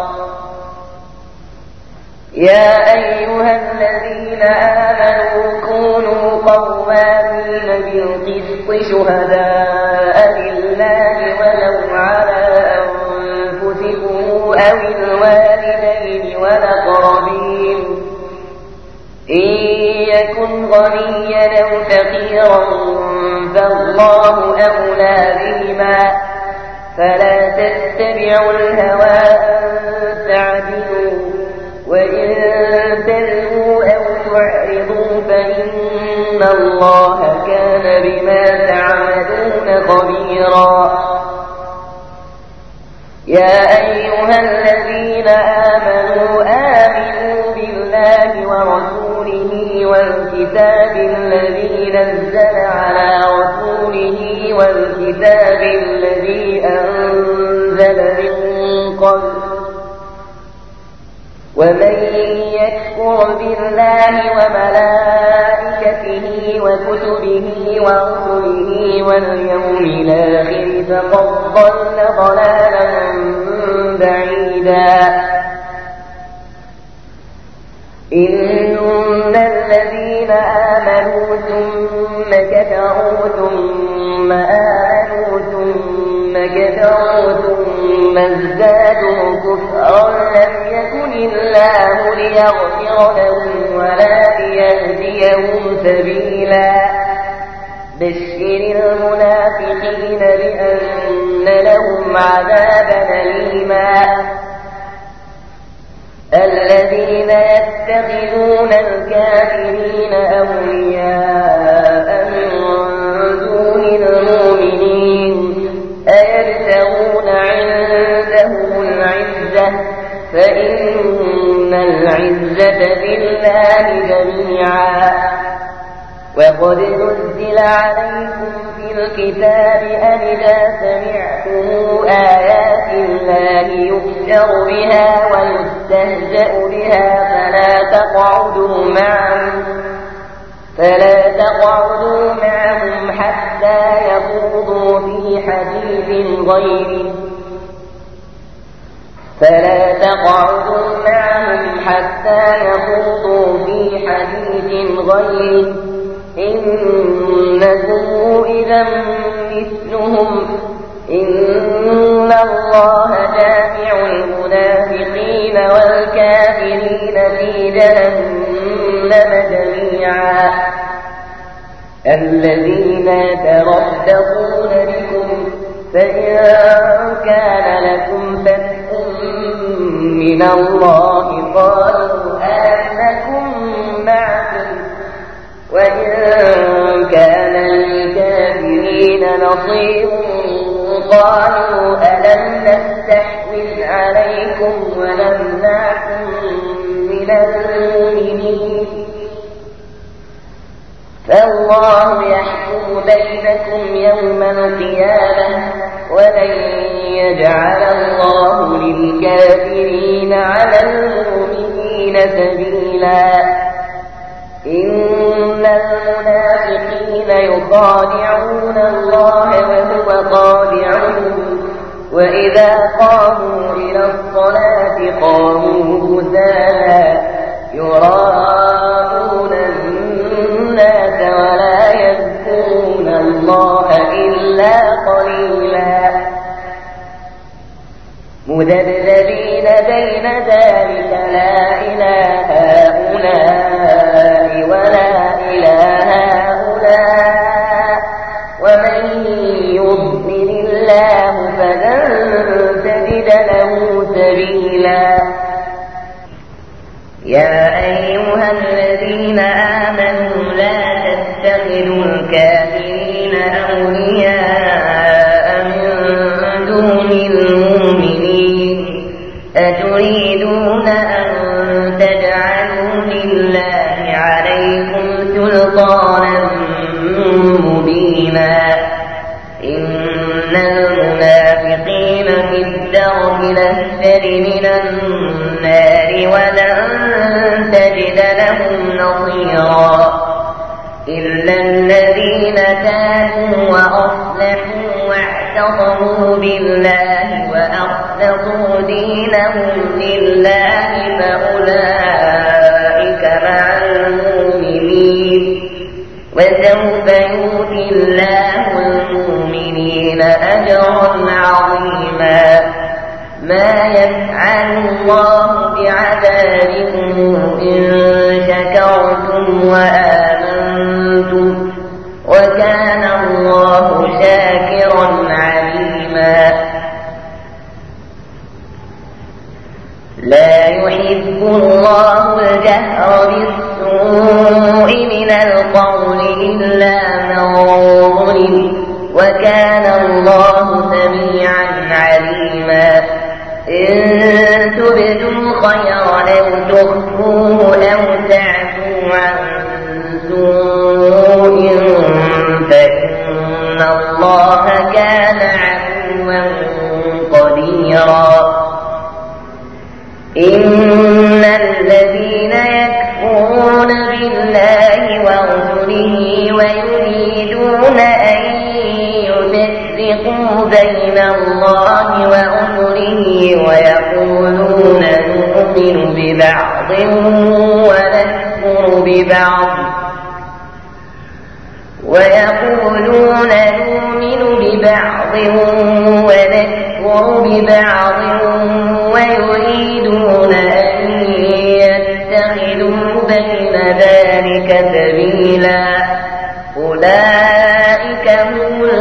يا أيها الذين آمنوا كونوا قوامين بالقسط شهداء لله ولو على أنفسكم أو الوالدين والأقربين إن يكن غنيا أو فقيرا فالله أولى بهما فلا تتبعوا الهوى أن تعدلوا وإن تلووا أو تعرضوا فإن الله كان بما تعملون خبيرا. يا أيها الذين آمنوا آمنوا بالله ورسوله والكتاب الذي نزل على رسوله والكتاب الذي أنزل من قبل ومن يكفر بالله وملائكته وكتبه ورسله واليوم الآخر فقد ضل ضلالا بعيدا. إن الذين آمنوا ثم كفروا ثم آمنوا ثم كفروا ثم ازدادوا كفرا لم يكن الله ليغفر لهم ولا ليهديهم سبيلا بشر المنافقين بأن لهم عذابا أليما الذين يتخذون الكافرين أولياء من دون المؤمنين أيبتغون عندهم العزة فإن العزة لله جميعا وقد نزل عليكم في الكتاب أن إذا سمعتم آيات الله يكفر بها ويستهزأ بها فلا تقعدوا معهم فلا تقعدوا معهم حتى يخوضوا في حديث غيره فلا تقعدوا معهم حتى يخوضوا في حديث غيره إنكم إذا مثلهم إن الله جامع المنافقين والكافرين في جهنم جميعا الذين يتربصون بكم فإن كان لكم فتح من الله قالوا آمنكم معكم وإن كان للكافرين نصير قالوا ألم نستحوذ عليكم ونمنعكم من المؤمنين فالله يحكم بينكم يوم القيامة ولن يجعل الله للكافرين على المؤمنين سبيلا إن المنافقين يخادعون الله وهو خادعهم وإذا قاموا إلى الصلاة قاموا كسالى يراءون الناس ولا يذكرون الله إلا قليلا مذبذبين بين ذلك لا إله هؤلاء ولا إله هؤلاء ومن يضلل الله فلن تجد له سبيلا يا أيها الذين آمنوا لا تتخذوا الكافرين أولياء من دون المؤمنين أتريدون أن تجعلوا لله عليكم سلطانا مبينا إن المنافقين في الدرك الأسفل من النار ولن تجد لهم نصيرا إلا الذين تابوا وأصلحوا واعتصموا بالله وأخلصوا دينهم لله فأولئك مع المؤمنين وسوف يؤتي الله المؤمنين أجرا عظيما ما يفعل الله بعذابكم إن شكرتم وآمنتم وكان الله شاكرا عليما لا يحب الله الجهر بالسوء من القول إلا من ظلم وكان الله سميعا عليما إن تبدوا خيرا أو تخفوه أو تعفوا عن سوء فإن الله كان عفوا قديرا إن الذين يكفرون بالله ورسله ويريدون أن يفرقوا بين الله ورسله ويقولون نؤمن ببعض ونكفر ببعض ويقولون نؤمن ببعض ونكفر ببعض ويريدون أن يتخذوا بين ذلك سبيلا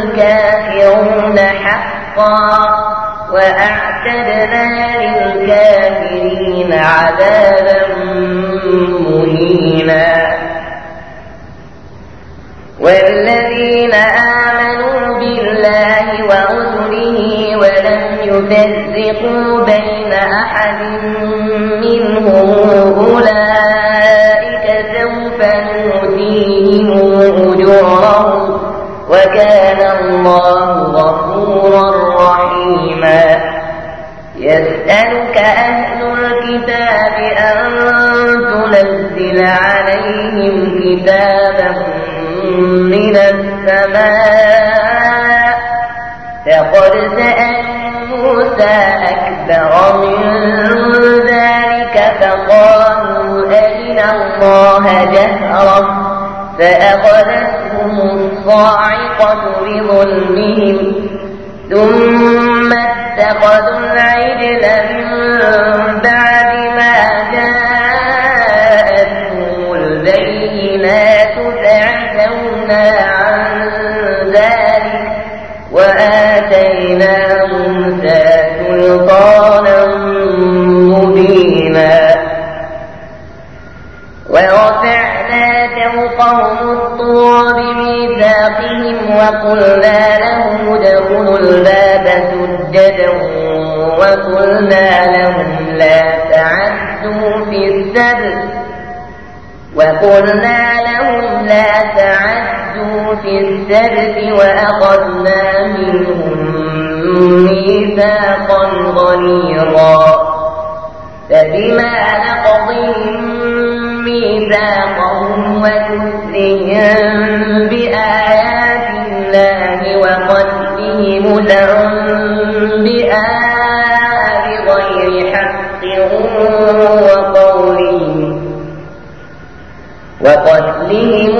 الكافرون حقا وأعتدنا للكافرين عذابا مهينا. والذين آمنوا بالله ورسله ولم يفرقوا بين أحد منهم أولئك سوف نؤتيهم أجورهم وكان الله غفورا رحيما. يسألك أهل الكتاب أن تنزل عليهم كتابا من السماء فقد سألوا موسى أكبر من ذلك فقالوا أرنا الله جهرا فأخذتهم الصاعقة بظلمهم ثم اتخذوا العجل من بعد ما جاءتهم البينات فعفونا عن ذلك وآتينا موسى سلطانا مبينا. ورفعنا فوقهم الطور بميثاقهم وقلنا لهم ادخلوا الباب سجدا وقلنا لهم لا تعدوا في السبت وقلنا لهم لا تعدوا في السبت وأخذنا منهم ميثاقا غليظا. فبما نقضهم ميثاقهم وكفرهم بآيات الله وقتلهم الأنبياء بغير حق وقولهم وقتلهم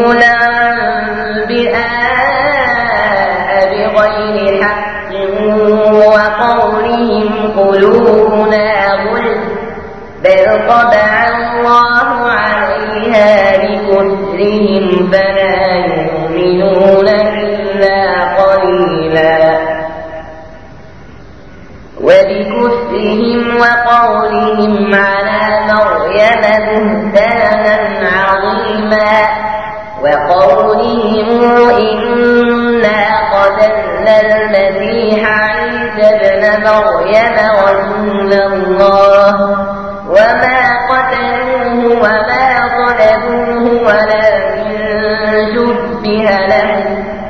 الأنبياء بغير حق وقولهم قلوبنا غلف بل طبع الله عليها بكفرهم فلا يؤمنون إلا قليلا. وبكفرهم وقولهم على مريم بهتانا عظيما وقولهم إنا قتلنا المسيح عيسى ابن مريم رسول الله وما قتلوه وما ظلموه ولكن شبه لهم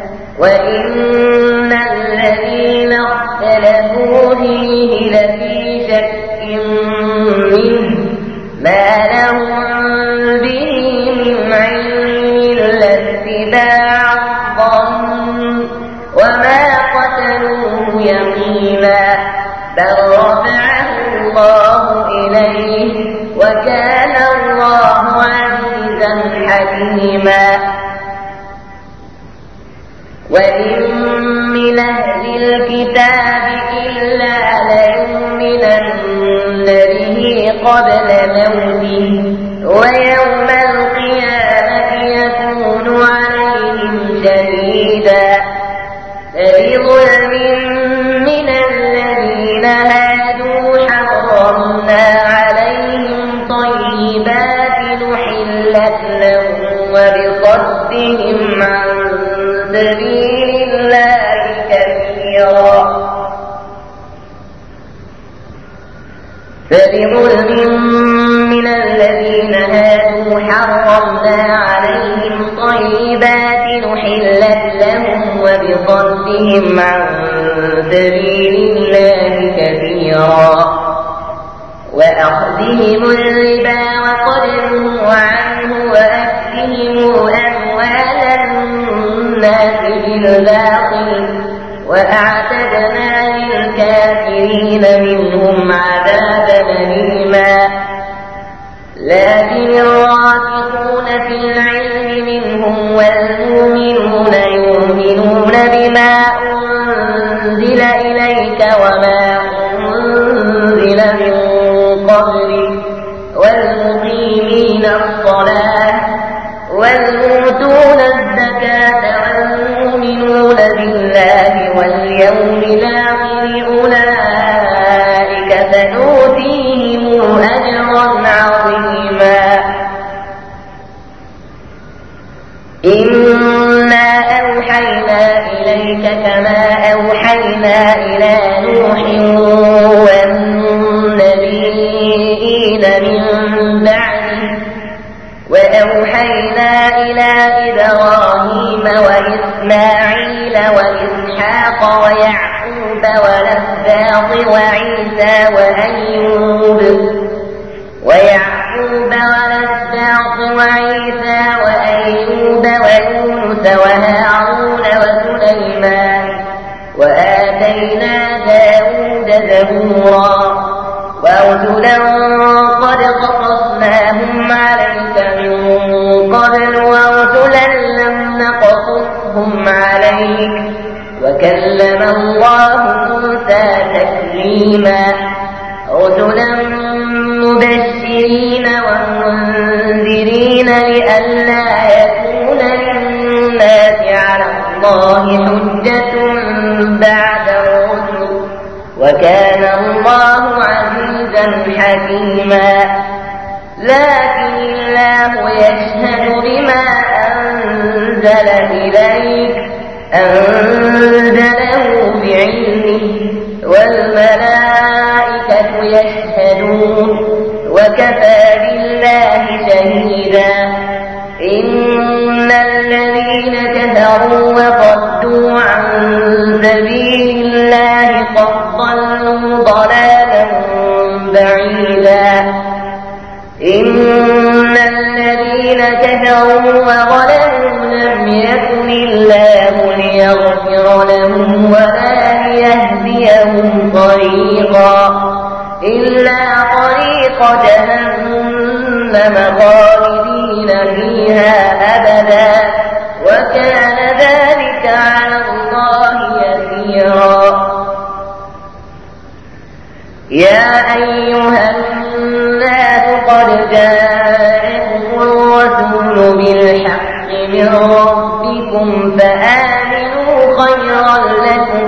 وإن الذين اختلفوا فيه لفي شك منه ما لهم به من علم إلا اتباع الظن وما قتلوه يقينا بل رفعه الله إليه وكان الله عزيزا حكيما. وإن من أهل الكتاب إلا ليؤمنن به قبل موته ويوم القيامة يكون عليهم شهيدا. فبظلم من الذين هادوا حرمنا عليهم طيبات نحلت لهم وبصدهم عن سبيل الله كثيرا. فبظلم من الذين هادوا حرمنا عليهم طيبات نحلت لهم وبصدهم عن سبيل الله كثيرا. وأخذهم الربا وقد نهوا عنه وأكلهم أموال الناس بالباطل وأعتدنا للكافرين منهم عذابا أليما. لكن الراسخون في العلم منهم والمؤمنون يؤمنون بما أنزل إليك وما أنزل من قبلك والمقيمين الصلاة والمؤتون الزكاة والمؤمنون بالله بالله واليوم الآخر أولئك سنؤتيهم أجرا عظيما. إنا أوحينا إليك كما أوحينا إلى نوح والنبيين من بعده وأوحينا إلى إبراهيم وإسماعيل وإسحاق ويعقوب والأسباط وعيسى وأيوب ويعقوب والأسباط وعيسى وأيوب ويونس وهارون وسليمان وآتينا داود زبورا ورسلا قد قصصناهم عليك من قبل ورسلا لم نقصصهم عليك وكلم الله موسى تكليما. رسلا مبشرين ومنذرين لئلا يكون للناس على الله حجة بعد الرسل وكان الله عزيزا حكيما. لكن الله يشهد بما أنزل إليك أنزله بعلمه والملائكة يشهدون وكفى بالله شهيدا. إن الذين كفروا وصدوا عن سبيل الله قد ضلوا ضلالا بعيدا. إن الذين كفروا وظلموا لم يكن الله ليغفر لهم ولا ليهديهم طريقا إلا طريق جهنم خالدين فيها أبدا وكان ذلك على الله يسيرا. يا أيها الناس قد جاءكم الرسول بالحق من ربكم فآمنوا خيرا لكم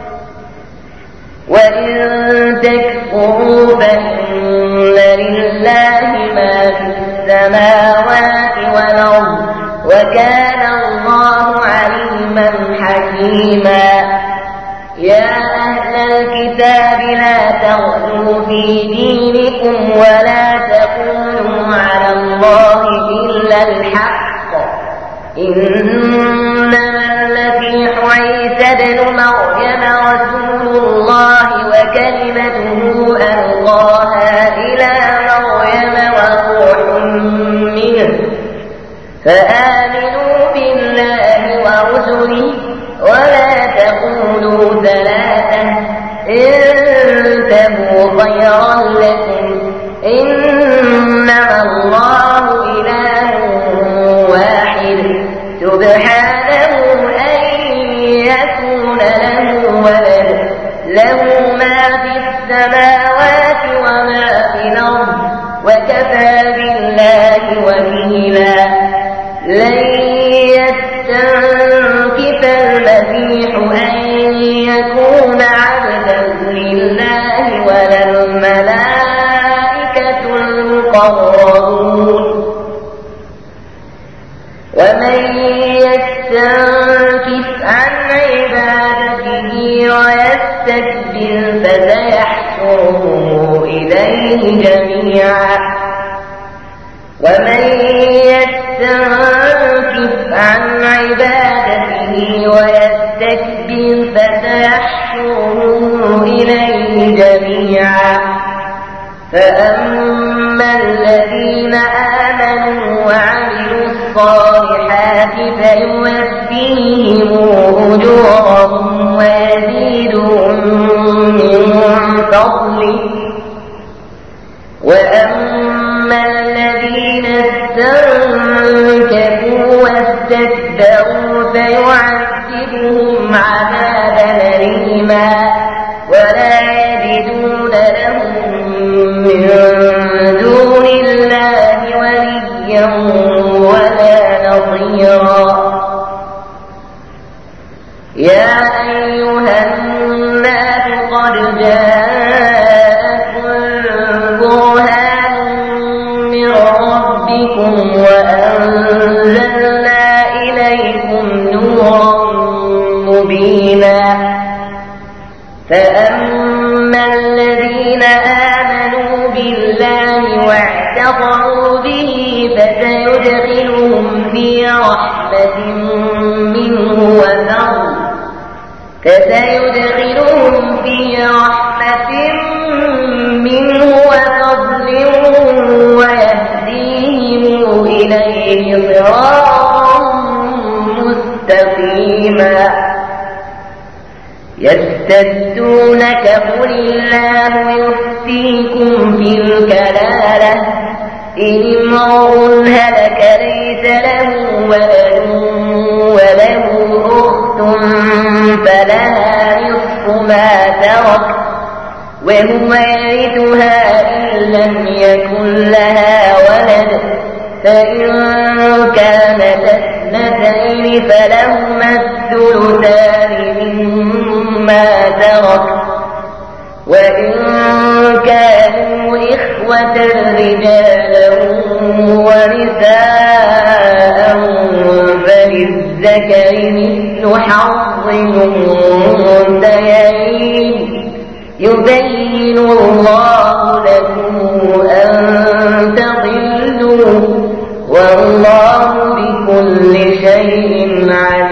وإن تكفروا فإن لله ما في السماوات والأرض وكان الله عليما حكيما. يا أهل الكتاب لا تغلوا في دينكم ولا تقولوا على الله إلا الحق إنما المسيح عيسى ابن مريم رسول الله وكلمته ألقاها إلى مريم وروح منه فآمنوا بالله ورسله ولا تقولوا ثلاثة انتهوا خيرا لكم إنما الله إله واحد سبحانه أن يكون له ولد له ما في السماوات وما في الأرض وكفى بالله وكيلا. لن يستنكف المسيح أن يكون عبدا لله ولا الملائكة المقربون ومن يستنكف عن عبادته ويستكبر فسيحشرهم إليه جميعا. ومن يستنكف عن عبادته ويستكبر فسيحشرهم إليه جميعا. فأما الذين آمنوا وعملوا الصالحات فيوفيهم أجورهم ويزيدهم من فضله. وأما الذين استنكفوا واستكبروا فيعذبهم عذابا أليما ولا يجدون لهم من دون الله وليا ولا نصيرا. يا أيها الناس قد جاءكم برهان من ربكم وأنزلنا إليكم نورا مبينا فأما الذين آمنوا بالله واعتصموا به فسيدخلهم في رحمة منه وفضل فسيدخلهم في رحمة منه وفضل ويهديهم إليه صراطا مستقيما يستفتونك قل الله يفتيكم في الكلالة إن امرؤ هلك ليس له ولد وله أخت فلها نصف ما ترك وهو يرثها إن لم يكن لها ولد فإن كانت اثنتين فلهما الثلثان مما ترك وإن كانوا إخوة رجالا ونساء فللذكر مثل حظ الأنثيين يبين الله لكم أن تضلوا والله بكل شيء عليم.